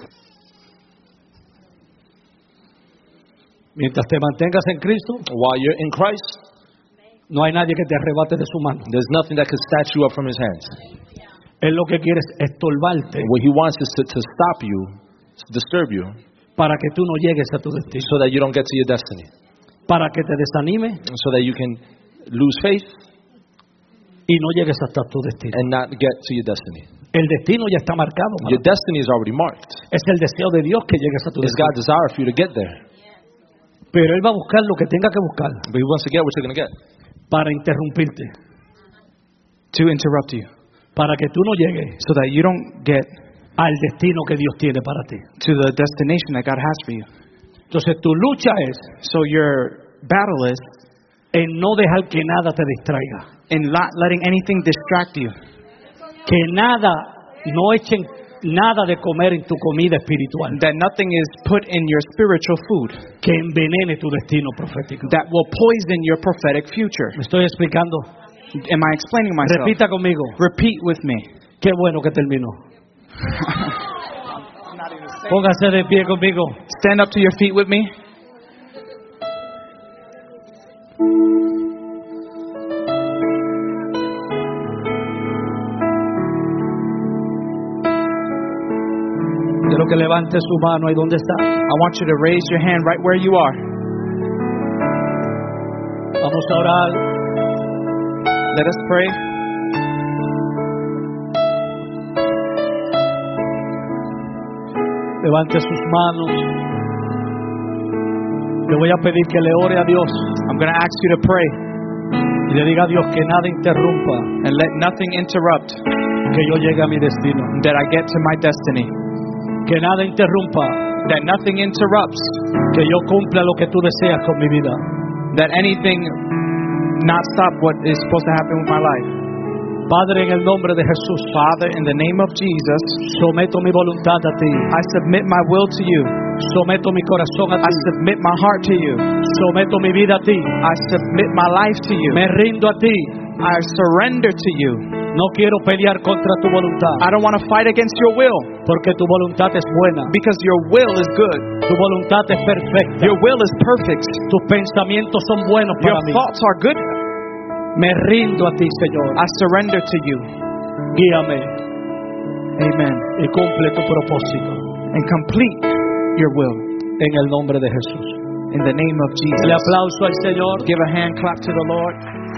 Mientras te mantengas en Cristo, While you're in Christ, no hay nadie que te arrebate de su mano. there's nothing that could snatch you up from His hands. Él lo que quiere es estorbarte What He wants is to stop you, to disturb you, para que tú no llegues a tu destino, so that you don't get to your destiny, para que te desanime so that you can lose faith y no llegues hasta tu destino. and not get to your destiny. El destino ya está marcado. Your destiny is already marked. Es el deseo de Dios que llegues a tu It's destino. God's desire for you to get there. Pero Él va a buscar lo que tenga que buscar But He wants to get what you're going to get. para interrumpirte, to interrupt you para que tú no llegues so that you don't get al destino que Dios tiene para ti. to the destination that God has for you. Entonces tu lucha es So your battle is en no dejar que nada te distraiga, in not letting anything distract you, que nada, no echen nada de comer en tu comida espiritual, that nothing is put in your spiritual food que envenene tu destino profético. that will poison your prophetic future. ¿Me estoy explicando? Am I explaining myself? Repita conmigo. Repeat with me. Qué bueno que terminó. Póngase de pie conmigo. Stand up to your feet with me. Quiero que levante su mano ahí donde está. I want you to raise your hand right where you are. Vamos a orar. Let us pray. Levante sus manos. Le voy a pedir que le ore a Dios I'm going to ask you to pray y le diga a Dios que nada interrumpa and let nothing interrupt que yo llegue a mi destino. that I get to my destiny. Que nada interrumpa That nothing interrupts que yo cumpla lo que tú deseas con mi vida. that anything not stop what is supposed to happen with my life. Padre, en el nombre de Jesús, Father, in the name of Jesus, someto mi voluntad a ti. I submit my will to you. Someto mi corazón a I ti. submit my heart to you. Someto mi vida a ti. I submit my life to you. Me rindo a ti. I surrender to you. No quiero pelear contra tu voluntad, I don't want to fight against your will porque tu voluntad es buena. because your will is good. Tu voluntad es perfecta. Your will is perfect. Tus pensamientos son buenos Your para mí. thoughts are good. Me rindo a ti, Señor. I surrender to you. Guíame Amen. y cumple tu propósito. And complete your will En el nombre de Jesús. in the name of Le Jesus. aplauso al Señor. Give a hand clap to the Lord.